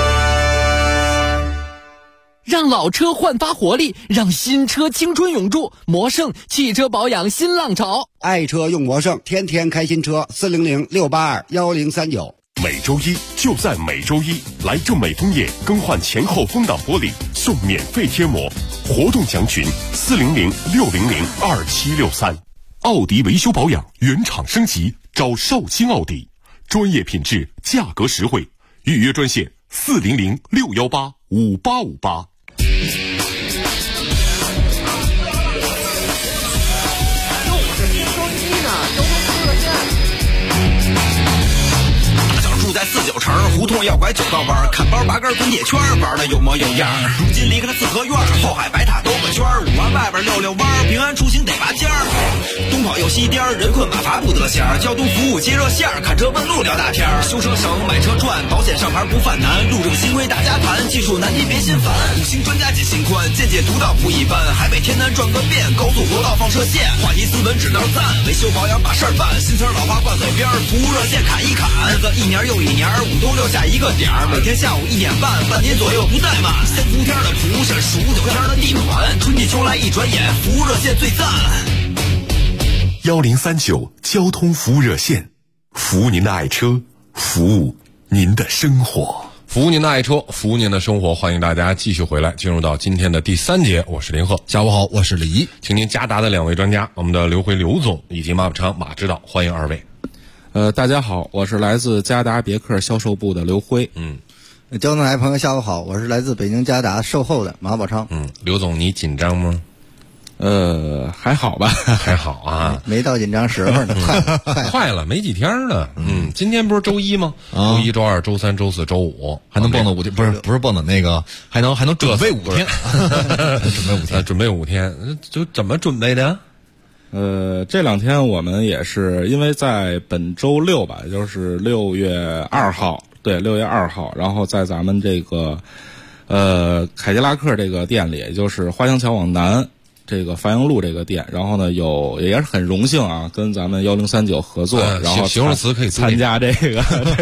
让老车焕发活力，让新车青春永驻。魔盛汽车保养新浪潮， 爱车用魔盛，天天开新车。400-682-1039。 每周一就在每周一，来正美枫叶更换前后风挡玻璃送免费贴膜，活动详询400-600-2763。奥迪维修保养原厂升级，找绍兴奥迪，专业品质，价格实惠，预约专线400-618-5858。 在49城胡同要拐9道弯，看包拔根滚铁圈，玩的有模有样。如今离开了四合院，后海白塔兜个圈，5环外边溜溜弯，平安出行得拔尖儿。东跑又西颠，人困马乏不得闲。交通服务接热线，看车问路聊大天。修车省买车赚，保险上牌不犯难。路政新规大家谈，技术难题别心烦。5星专家解心宽，见解独到不一般。海北天南转个遍，高速国道放射线。话题斯文只道赞，维修保养把事儿办。新村老话挂嘴边，服务热线砍一砍。日子一年又一年，5都留下一个点儿，每天下午1点半，半年左右不怠慢。3伏天的蒲是数9天的地暖，春季秋来一转眼，服务热线最赞。 1039交通服务热线，服务您的爱车，服务您的生活， 服务您的爱车，服务您的生活。欢迎大家继续回来，进入到今天的第3节。我是林鹤， 下午好，我是李毅， 请您加达的2位专家，我们的刘辉刘总以及马补昌马指导，欢迎2位。 大家好，我是来自嘉达别克销售部的刘辉。 交通台朋友下午好，我是来自北京嘉达售后的马宝昌。 刘总你紧张吗？ 还好吧， 还好啊， 没到紧张时候呢， 快了，没几天了。今天不是周一吗？周一、周二、周三、周四、周五， 还能蹦到5天，不是蹦到那个，还能准备5天， 准备5天，就怎么准备的？ 这2天我们也是因为在本周六吧，也就是6月2号，对，6月2号，然后在咱们这个凯迪拉克这个店里，也就是花乡桥往南这个繁阳路这个店，然后呢也是很荣幸啊，跟咱们1039合作，然后形容词可以参加这个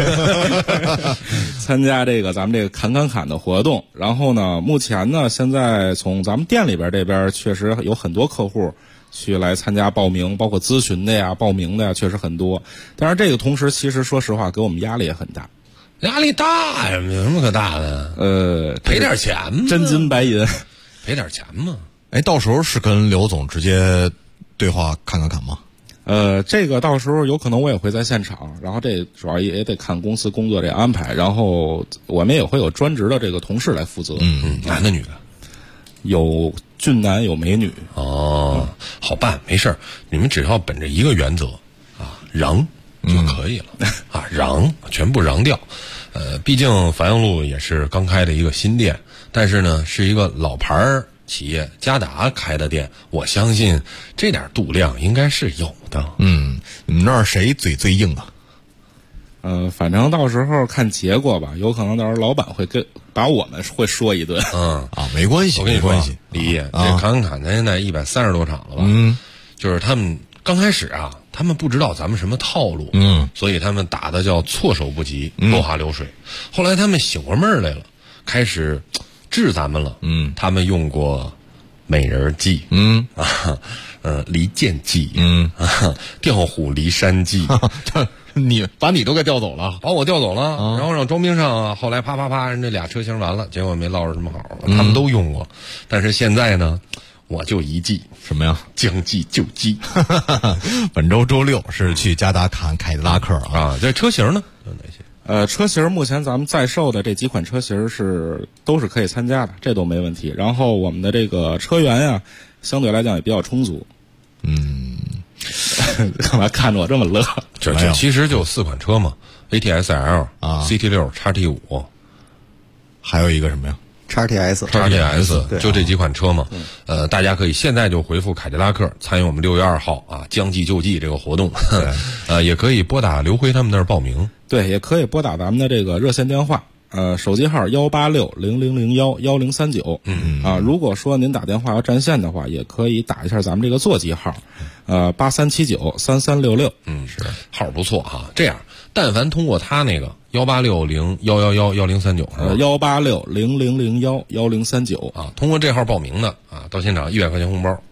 参加这个咱们这个侃侃侃的活动。然后呢，目前呢，现在从咱们店里边这边确实有很多客户去来参加报名，包括咨询的呀、报名的呀，确实很多。但是这个同时，其实说实话，给我们压力也很大。 压力大呀，有什么可大的？赔点钱嘛， 真金白银， 赔点钱嘛。 到时候是跟刘总直接对话看吗？ 这个到时候有可能我也会在现场，然后这主要也得看公司工作这安排，然后我们也会有专职的这个同事来负责。 男的女的？ 有俊男有美女。 好办，没事儿，你们只要本着一个原则啊，瓤就可以了、啊，瓤全部瓤掉。毕竟繁荣路也是刚开的一个新店，但是呢是一个老牌企业嘉达开的店，我相信这点度量应该是有的。 你们那儿谁嘴最硬啊？ 反正到时候看结果吧，有可能到时候老板会把我们会说一顿。 没关系， 我跟你说，李毅，这侃现在130多场了吧？就是他们刚开始啊，他们不知道咱们什么套路，所以他们打的叫措手不及，落花流水。后来他们醒过味儿来了，开始治咱们了。他们用过美人计，离间计，调虎离山计。 你把你都给调走了， 把我调走了，然后让装兵上啊，后来啪，人这俩车型完了，结果没落着什么好了。他们都用过，但是现在呢，我就一计， 什么呀？ 将计就计。 本周周六是去嘉达看凯迪拉克啊。 这车型呢有哪些？ 车型目前咱们在售的这几款车型都是可以参加的，这都没问题。然后我们的这个车源呀，相对来讲也比较充足。干嘛看着我这么乐？ 这其实就4款车嘛 ，ATS-L 啊 ，CT6、XT5， 还有一个什么呀 ？XTS，就这几款车嘛。大家可以现在就回复凯迪拉克参与我们6月2号啊将计就计这个活动。也可以拨打刘辉他们那儿报名。 对，也可以拨打咱们的这个热线电话。手机号18600011039。如果说您打电话要占线的话，也可以打一下咱们这个座机号，83793366。 是号不错哈。这样，但凡通过他那个18601111039，18600011039啊，通过这号报名的啊，到现场100块钱红包。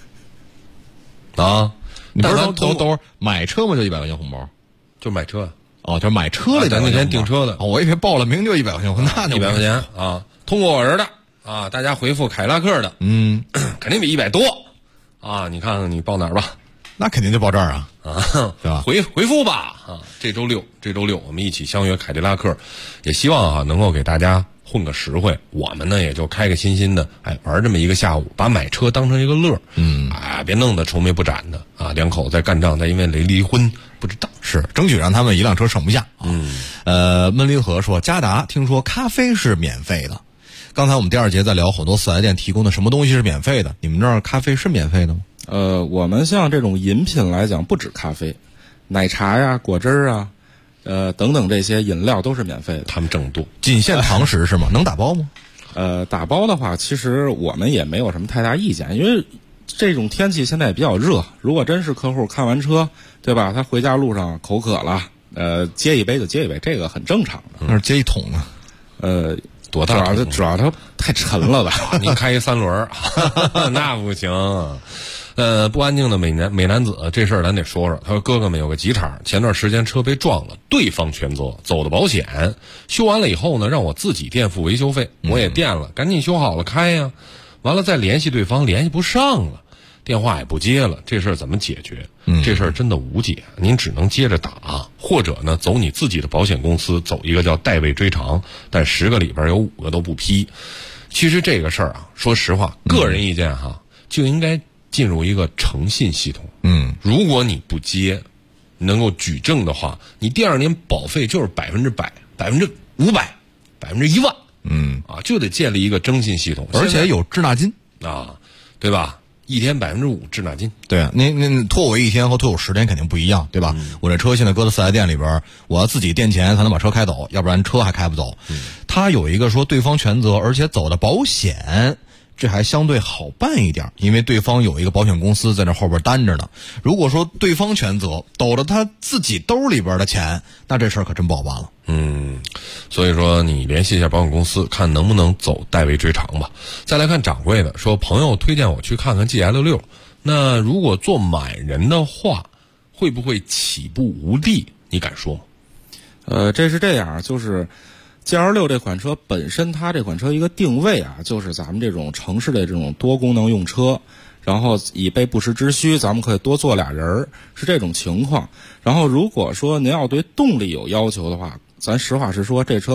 你不是都买车吗？就100块钱红包， 就买车。 就是买车了， 咱那天订车的。 我以为报了名就100块钱，那 100块钱啊！通过我儿的啊，大家回复凯迪拉克的，肯定比100多啊！你看看你报哪儿吧？ 那肯定就报这儿啊，对吧？ 回复吧啊！这周六我们一起相约凯迪拉克，也希望啊能够给大家混个实惠。我们呢也就开开心心的玩这么一个下午，把买车当成一个乐，别弄得愁眉不展的啊！两口子在干仗，再因为离婚。不知道是争取让他们一辆车省不下。闷离合说嘉达听说咖啡是免费的。刚才我们第2节在聊好多4S店提供的什么东西是免费的，你们那儿咖啡是免费的吗？ 我们像这种饮品来讲，不止咖啡，奶茶呀、果汁啊，等等这些饮料都是免费的。 他们挣多， 仅限堂食是吗？能打包吗？ 打包的话，其实我们也没有什么太大意见，因为这种天气现在也比较热，如果真是客户看完车，对吧？他回家路上口渴了，接一杯就接一杯，这个很正常的。 那是接一桶呢？ 多大？ 主要它太沉了吧？ 您开一3轮，那不行。不安静的美男子这事儿咱得说说。他说哥哥们有个急茬，前段时间车被撞了，对方全责，走的保险，修完了以后呢，让我自己垫付维修费，我也垫了，赶紧修好了开呀。完了再联系对方，联系不上了，电话也不接了，这事儿怎么解决？这事儿真的无解，您只能接着打，或者呢走你自己的保险公司，走一个叫代位追偿，但10个里边有5个都不批。其实这个事儿啊，说实话，个人意见哈，就应该进入一个诚信系统。如果你不接，能够举证的话，你第2年保费就是100%、500%、10000%。就得建立一个征信系统， 而且有滞纳金啊，对吧？1天5%滞纳金。 对啊，您拖我1天和拖我10天肯定不一样，对吧？我这车现在搁到4S店里边，我要自己垫钱才能把车开走，要不然车还开不走。他有一个说对方全责，而且走的保险，这还相对好办一点，因为对方有一个保险公司在那后边担着呢。如果说对方全责，抖了他自己兜里边的钱，那这事儿可真不好办了。 所以说你联系一下保险公司，看能不能走代为追偿吧。再来看掌柜的说，朋友推荐我去看看 GL6， 那如果做满人的话，会不会起步无地？你敢说吗？ 这是这样，就是 GL6 这款车本身，它这款车一个定位啊，就是咱们这种城市的这种多功能用车，然后以备不时之需，咱们可以多坐俩人，是这种情况。然后如果说您要对动力有要求的话，咱实话实说，这车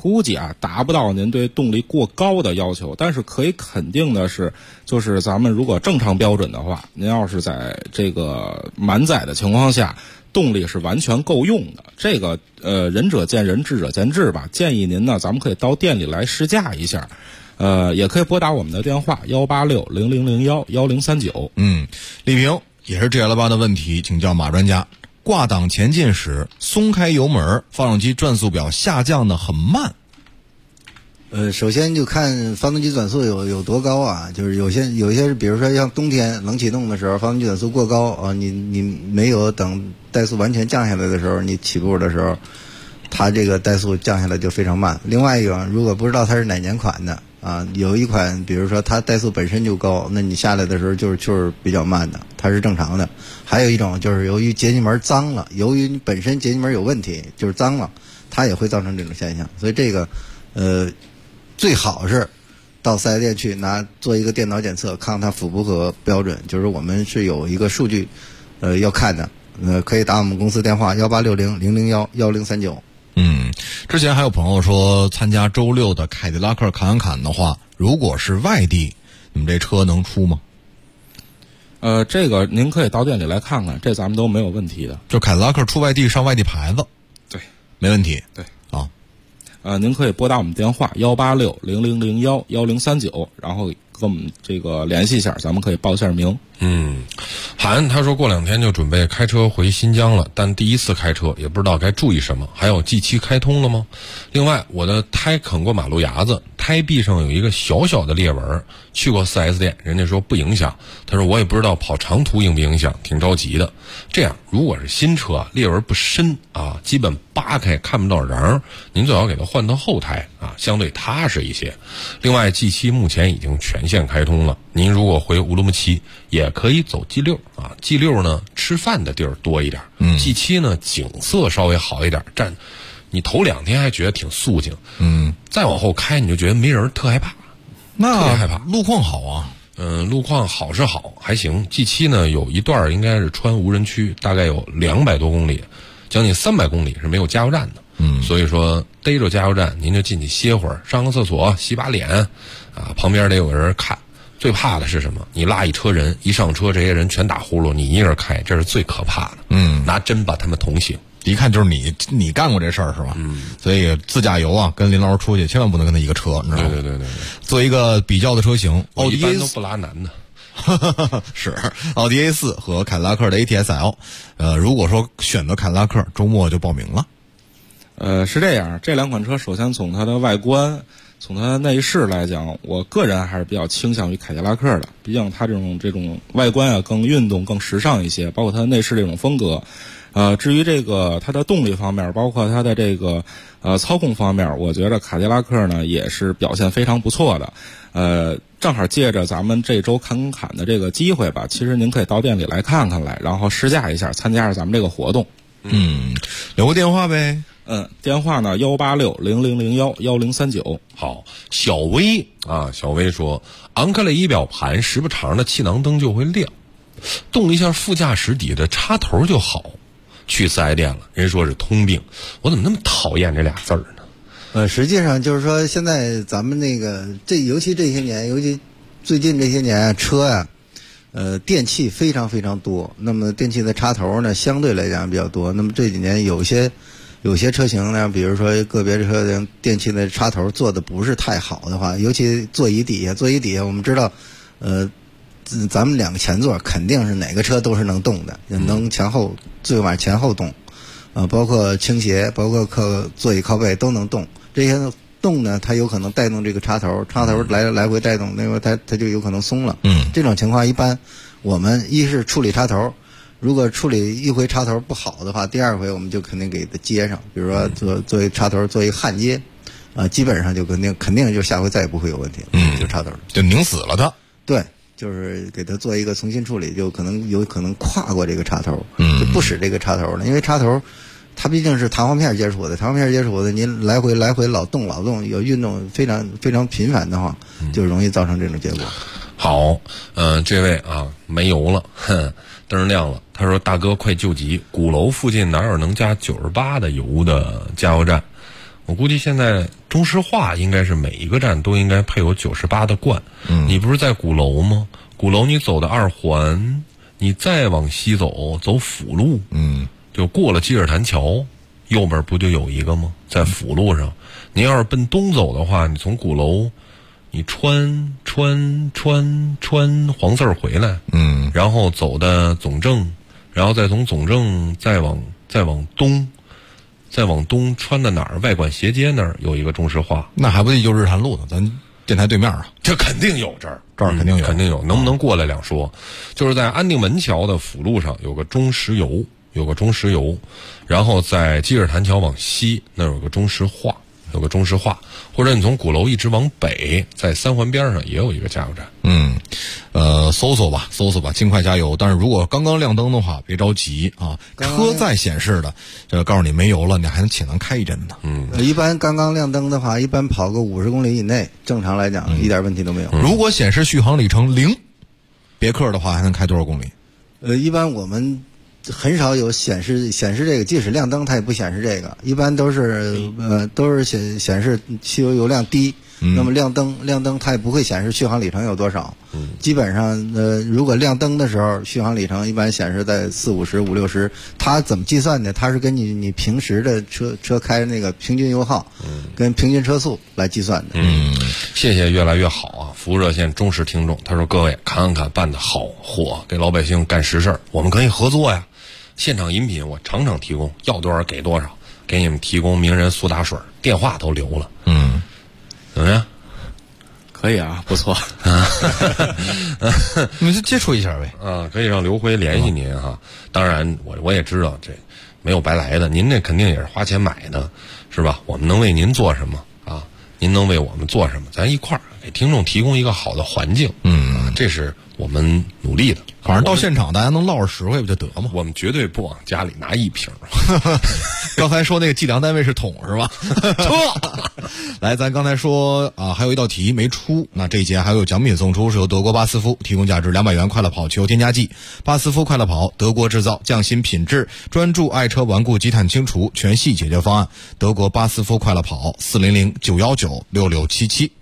估计啊达不到您对动力过高的要求，但是可以肯定的是，就是咱们如果正常标准的话，您要是在这个满载的情况下，动力是完全够用的。这个仁者见仁，智者见智吧。建议您呢，咱们可以到店里来试驾一下。也可以拨打我们的电话18600011039。 李平也是 GL8 的问题，请教马专家。挂档前进时松开油门，发动机转速表下降的很慢。 首先就看发动机转速有多高啊，就是有些比如说像冬天冷启动的时候，发动机转速过高啊，你没有等怠速完全降下来的时候，你起步的时候，它这个怠速降下来就非常慢。另外一种，如果不知道它是哪年款的啊，有一款比如说它怠速本身就高，那你下来的时候就是比较慢的，它是正常的。还有一种就是由于节气门脏了，由于你本身节气门有问题，就是脏了，它也会造成这种现象。所以这个最好是到4S店去做一个电脑检测，看它符不符合标准。就是我们是有一个数据要看的，可以打我们公司电话18600011039。 之前还有朋友说参加周6的凯迪拉克侃侃的话，如果是外地，你们这车能出吗？ 这个您可以到店里来看看，这咱们都没有问题的。 就凯迪拉克出外地上外地牌子， 对， 没问题。 对啊， 您可以拨打我们电话18600011039，然后跟我们这个联系一下，咱们可以报一下名。 韩他说过2天就准备开车回新疆了，但第一次开车也不知道该注意什么。还有 G7 开通了吗？另外我的胎啃过马路牙子，胎壁上有一个小小的裂纹，去过 4S 店，人家说不影响。他说我也不知道跑长途影不影响，挺着急的。这样如果是新车裂纹不深啊，基本扒开看不到瓤，您最好给它换到后胎啊，相对踏实一些。另外 G7 目前已经全线开通了，您如果回乌鲁木齐也可以走 G6 啊 ，G6 呢吃饭的地儿多一点，G7 呢景色稍微好一点，你头2天还觉得挺肃静，再往后开你就觉得没人，特害怕。 那特别害怕。 路况好啊？ 路况好是好，还行。G7 呢有一段应该是穿无人区，大概有200多公里，将近300公里是没有加油站的。所以说逮着加油站您就进去歇会儿，上个厕所，洗把脸，啊，旁边得有个人看。最怕的是什么？你拉一车人，一上车这些人全打呼噜，你一个人开，这是最可怕的。拿针把他们捅醒。 一看就是你干过这事儿是吧？所以自驾游啊，跟林老师出去千万不能跟他一个车，你知道吗？ 对。 做一个比较的车型，奥迪 A 一般都不拉男的。 是奥迪 A4 和凯迪拉克的 ATS-L。如果说选择凯迪拉克，周末就报名了。 是这样，这2款车首先从它的外观，从它的内饰来讲，我个人还是比较倾向于凯迪拉克的，毕竟它这种外观啊更运动、更时尚一些，包括它的内饰这种风格。至于这个它的动力方面，包括它的这个操控方面，我觉得凯迪拉克呢也是表现非常不错的。正好借着咱们这周侃侃的这个机会吧，其实您可以到店里来看看来，然后试驾一下，参加下咱们这个活动。 留个电话呗。 电话呢18600011039。 好，小薇说，昂克雷仪表盘时不常的气囊灯就会亮，动一下副驾驶底的插头就好。去4S店了，人说是通病，我怎么那么讨厌这俩字儿呢？实际上就是说，现在咱们那个尤其这些年，尤其最近这些年车呀，电器非常非常多。那么电器的插头呢，相对来讲比较多。那么这几年有些车型呢，比如说个别车的电器的插头做的不是太好的话，尤其座椅底下，我们知道，咱们2个前座肯定是哪个车都是能动的，能前后最起码前后动，包括倾斜，包括座椅靠背都能动。这些动呢，它有可能带动这个插头来回带动，那么它就有可能松了。这种情况一般我们一是处理插头，如果处理一回插头不好的话，第2回我们就肯定给它接上，比如说做一插头做一个焊接，基本上就肯定就下回再也不会有问题了。就插头就拧死了它。 对。就是给它做一个重新处理，就有可能跨过这个插头，就不使这个插头了。因为插头它毕竟是弹簧片接触的，您来回老动，有运动非常非常频繁的话，就容易造成这种结果。 好，这位啊没油了，灯亮了。他说大哥快救急，鼓楼附近哪有能加98的油的加油站？ 我估计现在中石化应该是每一个站都应该配有98的罐。你不是在鼓楼吗？鼓楼你走的2环，你再往西走辅路，就过了积水潭桥，右边不就有一个吗？在辅路上，您要是奔东走的话，你从鼓楼，你穿黄四儿回来，然后走的总正，然后再从总正再往东穿到哪儿？外管斜街那儿有一个中石化， 那还不得就日坛路呢？咱电台对面啊， 这肯定有这儿肯定有，能不能过来两说？就是在安定门桥的辅路上有个中石油，然后在积水潭桥往西那有个中石化，或者你从鼓楼一直往北，在3环边上也有一个加油站。 搜索吧，尽快加油。但是如果刚刚亮灯的话，别着急啊，车载显示的，这个告诉你没油了，你还且能开一阵呢。 一般刚刚亮灯的话，一般跑个50公里以内，正常来讲一点问题都没有。 如果显示续航里程0，别克的话还能开多少公里？ 一般我们很少有显示这个，即使亮灯它也不显示这个，一般都是显示汽油油量低。那么亮灯它也不会显示续航里程有多少。基本上如果亮灯的时候续航里程一般显示在40-50、50-60，它怎么计算呢？它是根据你平时的车开那个平均油耗跟平均车速来计算的。 谢谢越来越好啊，服务热线忠实听众，他说各位侃办得好，火给老百姓干实事，我们可以合作呀。现场饮品我常常提供，要多少给多少，给你们提供名人苏打水，电话都留了。怎么样？ 可以啊，不错啊。 你们就接触一下呗。 可以让刘辉联系您哈。当然，我也知道这没有白来的，您这肯定也是花钱买的，是吧？我们能为您做什么啊？您能为我们做什么？咱一块儿给听众提供一个好的环境。这是我们努力的。 反正到现场大家能唠着实惠不就得吗？ 我们绝对不往家里拿1瓶。 刚才说那个计量单位是桶是吧？来，咱刚才说还有一道题没出，那这一节还有奖品送出，是由德国巴斯夫提供价值200元快乐跑汽油添加剂。巴斯夫快乐跑，德国制造，匠心品质，专注爱车顽固积碳清除，全系解决方案。德国巴斯夫快乐跑，400-919-6677。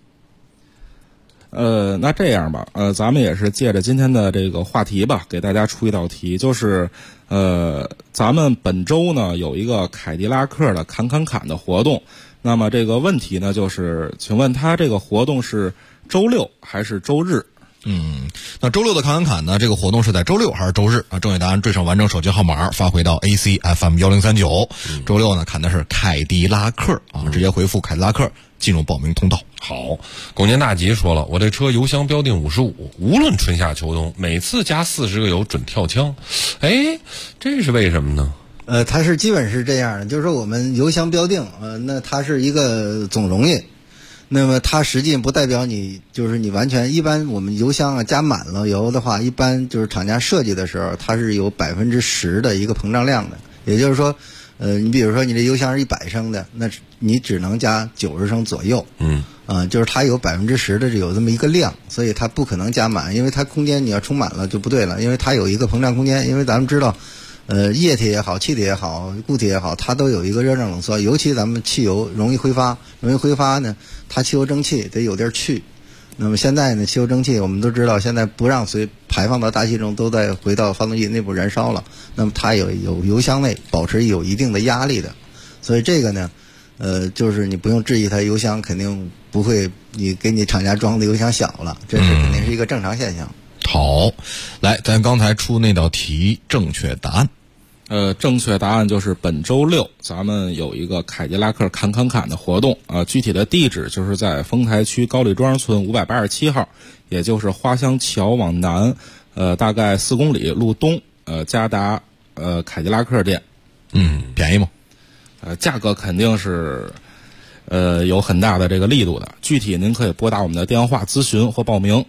那这样吧，咱们也是借着今天的这个话题吧，给大家出一道题，就是咱们本周呢有一个凯迪拉克的侃的活动。那么这个问题呢，就是请问他这个活动是周六还是周日？ 那周六的侃呢，这个活动是在周六还是周日啊？正确答案缀上完整手机号码发回到 ACFM1039。周六呢侃的是凯迪拉克啊，直接回复凯迪拉克进入报名通道。 好，龚年大吉说了，我这车油箱标定55，无论春夏秋冬，每次加40个油准跳枪。这是为什么呢？ 它是基本是这样的，就是说我们油箱标定，那它是一个总容量，那么它实际不代表你就是你完全，一般我们油箱加满了油的话，一般就是厂家设计的时候，它是有10%的一个膨胀量的，也就是说，你比如说你这油箱是100升的，那你只能加90升左右，就是它有10%的有这么一个量，所以它不可能加满，因为它空间你要充满了就不对了，因为它有一个膨胀空间，因为咱们知道。液体也好，气体也好，固体也好，它都有一个热胀冷缩。尤其咱们汽油容易挥发呢，它汽油蒸汽得有地儿去。那么现在呢，汽油蒸汽我们都知道，现在不让排放到大气中，都在回到发动机内部燃烧了。那么它有油箱内保持有一定的压力的，所以这个呢，就是你不用质疑它油箱肯定不会，你给你厂家装的油箱小了，这是肯定是一个正常现象。 好，来，咱刚才出那道题正确答案。 正确答案就是本周六咱们有一个凯迪拉克侃的活动具体的地址就是在丰台区高丽庄村587号，也就是花乡桥往南大概4公里路东嘉达凯迪拉克店。 便宜吗？ 价格肯定是有很大的这个力度的，具体您可以拨打我们的电话咨询或报名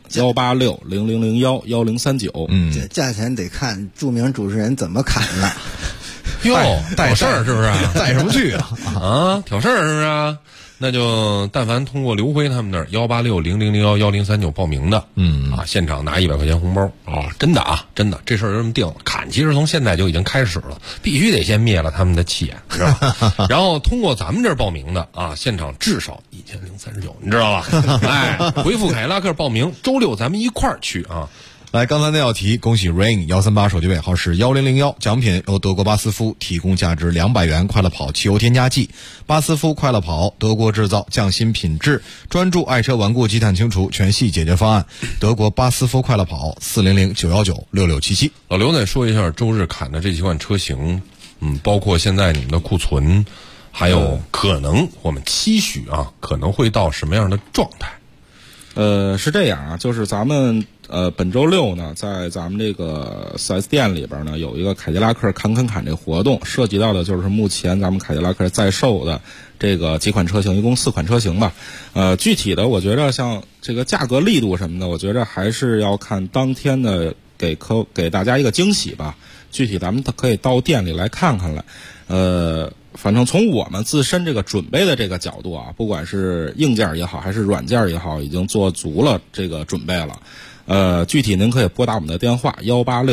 18600011039。 这价钱得看著名主持人怎么砍了。 哟，挑事儿是不是？ 带什么去啊？ 挑事儿是不是？ 那就但凡通过刘辉他们那儿18600011039报名的，现场拿100块钱红包啊！真的啊，真的，这事儿就这么定了。砍其实从现在就已经开始了，必须得先灭了他们的气焰，知道吧？然后通过咱们这儿报名的啊，现场至少1039，你知道吧？哎，回复凯迪拉克报名，周六咱们一块儿去啊！ 来，刚才那道题，恭喜 Rain 138手机尾号是1001，奖品由德国巴斯夫提供价值200元快乐跑汽油添加剂。巴斯夫快乐跑，德国制造，匠心品质，专注爱车顽固积碳清除全系解决方案。德国巴斯夫快乐跑，400-919-6677。 老刘再说一下周日砍的这几款车型，包括现在你们的库存，还有可能我们期许啊，可能会到什么样的状态？ 是这样啊，就是咱们本周六呢，在咱们这个 4S 店里边呢，有一个凯迪拉克砍这活动，涉及到的就是目前咱们凯迪拉克在售的这个几款车型，一共4款车型吧。具体的我觉得像这个价格力度什么的，我觉得还是要看当天的给大家一个惊喜吧。具体咱们可以到店里来看看来。反正从我们自身这个准备的这个角度啊，不管是硬件也好，还是软件也好，已经做足了这个准备了。具体您可以拨打我们的电话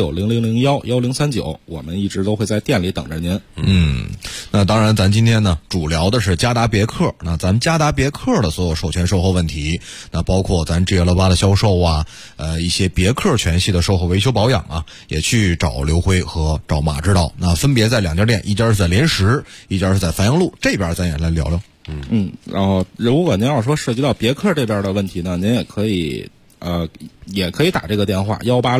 18600011039，我们一直都会在店里等着您。 那当然，咱今天呢主聊的是嘉达别克。那咱们嘉达别克的所有授权售后问题，那包括咱 GL8 的销售啊，一些别克全系的售后维修保养啊，也去找刘辉和找马指导。那分别在2家店，一家是在莲石，一家是在樊阳路。这边咱也来聊聊。 然后如果您要说涉及到别克这边的问题呢，您也可以打这个电话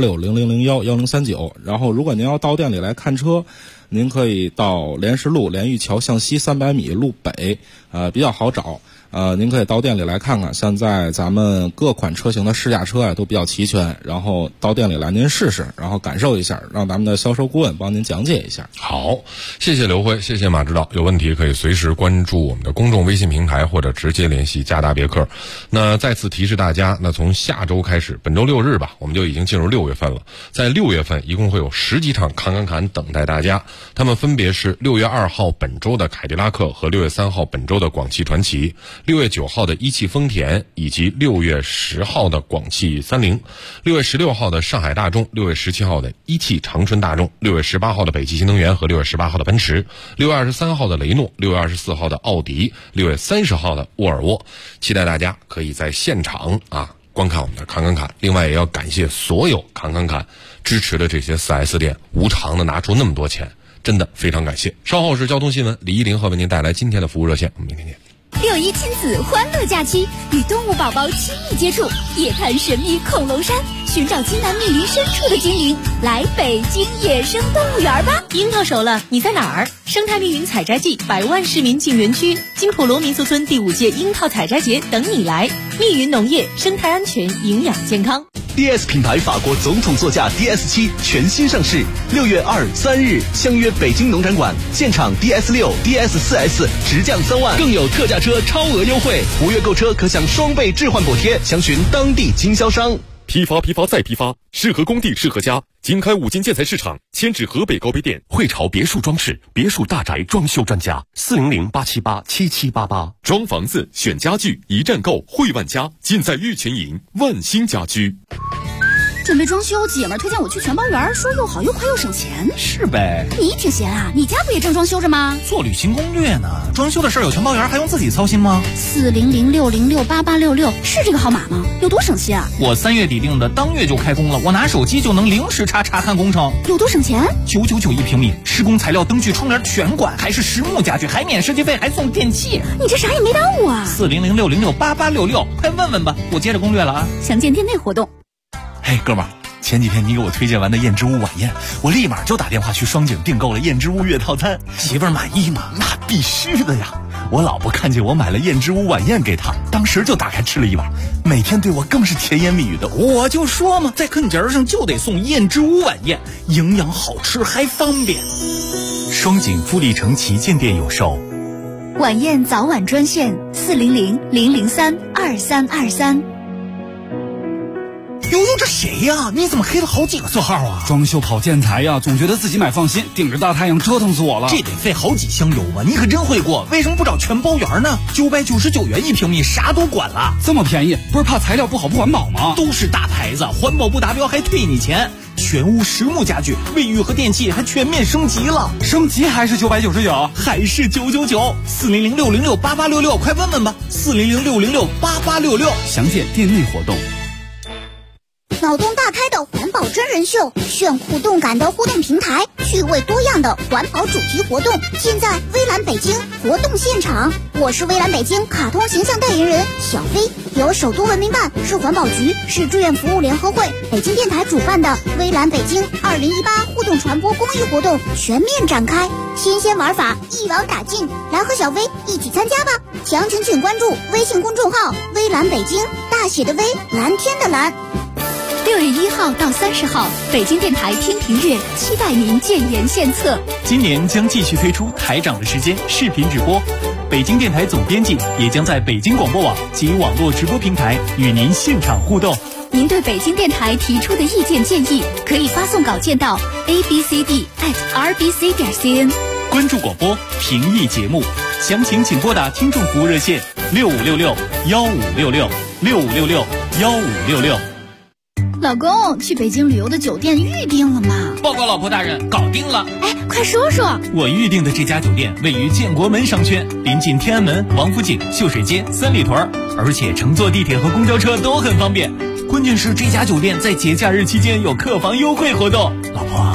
18600011039。然后如果您要到店里来看车，您可以到莲石路莲玉桥向西300米路北，比较好找。您可以到店里来看看，现在咱们各款车型的试驾车都比较齐全，然后到店里来您试试，然后感受一下，让咱们的销售顾问帮您讲解一下。 好，谢谢刘辉，谢谢马指导。有问题可以随时关注我们的公众微信平台，或者直接联系嘉达别克。那再次提示大家，那从下周开始，本周6日吧，我们就已经进入6月份了。在6月份一共会有10几场砍等待大家，他们分别是6月2号本周的凯迪拉克和6月3号本周的广汽传祺，6月9号的一汽丰田，以及6月10号的广汽30，6月16号的上海大众，6月17号的一汽长春大众，6月18号的北汽新能源和6月18号的奔驰，6月23号的雷诺，6月24号的奥迪，6月30号的沃尔沃。期待大家可以在现场观看我们的砍。另外也要感谢所有砍支持的这些 4S 店无偿的拿出那么多钱，真的非常感谢。稍后是交通新闻，李依林和为您带来今天的服务热线，我们明天见。 6·1亲子欢乐假期，与动物宝宝亲密接触，夜探神秘恐龙山，寻找津南密林深处的精灵，来北京野生动物园吧！ 樱桃熟了，你在哪儿？生态密云采摘季，100万市民进园区，金普罗民俗村第5届樱桃采摘节等你来。密云农业，生态安全，营养健康。 DS 品牌法国总统座驾 DS7 全新上市，6月2、3日相约北京农展馆，现场 DS6、DS4S 直降3万，更有特价车超额优惠，5月购车可享双倍置换补贴，详询当地经销商。 批发再批发，适合工地适合家。经开5金建材市场，迁至河北高碑店。 汇潮别墅装饰，别墅大宅装修专家，400-878-7788。 装房子选家具，一站购汇万家，尽在玉泉营万兴家居。 准备装修，姐们儿推荐我去全包园，说又好又快又省钱。 是呗， 你挺闲啊，你家不也正装修着吗？ 做旅行攻略呢，装修的事儿有全包园还用自己操心吗 ？400-606-8866是这个号码吗？有多省心啊？ 我3月底定的，当月就开工了，我拿手机就能零时查看工程。 有多省钱 ？999一平米，施工材料、灯具、窗帘全管，还是实木家具，还免设计费，还送电器。 你这啥也没耽误啊 ！400-606-8866，快问问吧，我接着攻略了啊！ 详见店内活动。 嘿，哥们儿，前几天你给我推荐完的燕之屋晚宴，我立马就打电话去双井订购了燕之屋月套餐。媳妇儿满意吗？那必须的呀！我老婆看见我买了燕之屋晚宴给她，当时就打开吃了一碗，每天对我更是甜言蜜语的。我就说嘛，在坑节上就得送燕之屋晚宴，营养好吃还方便。 双井富力城旗舰店有售。 晚宴早晚专线400-003-2323。 呦，这谁呀？你怎么黑了好几个色号啊？ 装修跑建材呀，总觉得自己买放心，顶着大太阳折腾死我了。 这得费好几箱油啊！你可真会过，为什么不找全包圆呢？999元1平米，啥都管了。 这么便宜，不是怕材料不好不环保吗？ 都是大牌子，环保不达标还退你钱。全屋实木家具，卫浴和电器还全面升级了。 升级还是999， 还是999？400-606-8866，快问问吧。400-606-8866， 详见店内活动。 脑洞大开的环保真人秀，炫酷动感的互动平台，趣味多样的环保主题活动，现在微蓝北京活动现场。我是微蓝北京卡通形象代言人小飞，由首都文明办、市环保局、市志愿服务联合会、北京电台主办的微蓝北京2018互动传播公益活动全面展开，新鲜玩法一网打尽，来和小飞一起参加吧！详情请关注微信公众号微蓝北京，大写的微，蓝天的蓝。 6月1号到30号，北京电台听评月，期待您建言献策。 今年将继续推出台长的时间视频直播，北京电台总编辑也将在北京广播网及网络直播平台与您现场互动。 您对北京电台提出的意见建议，可以发送稿件到 abcd@rbc.cn。 关注广播，评议节目，详情请拨打听众服务热线6566-1566，6566-1566。 老公，去北京旅游的酒店预定了吗？ 报告老婆大人，搞定了。 哎，快说说。 我预定的这家酒店位于建国门商圈，临近天安门、王府井、秀水街、三里屯，而且乘坐地铁和公交车都很方便。关键是这家酒店在节假日期间有客房优惠活动。老婆，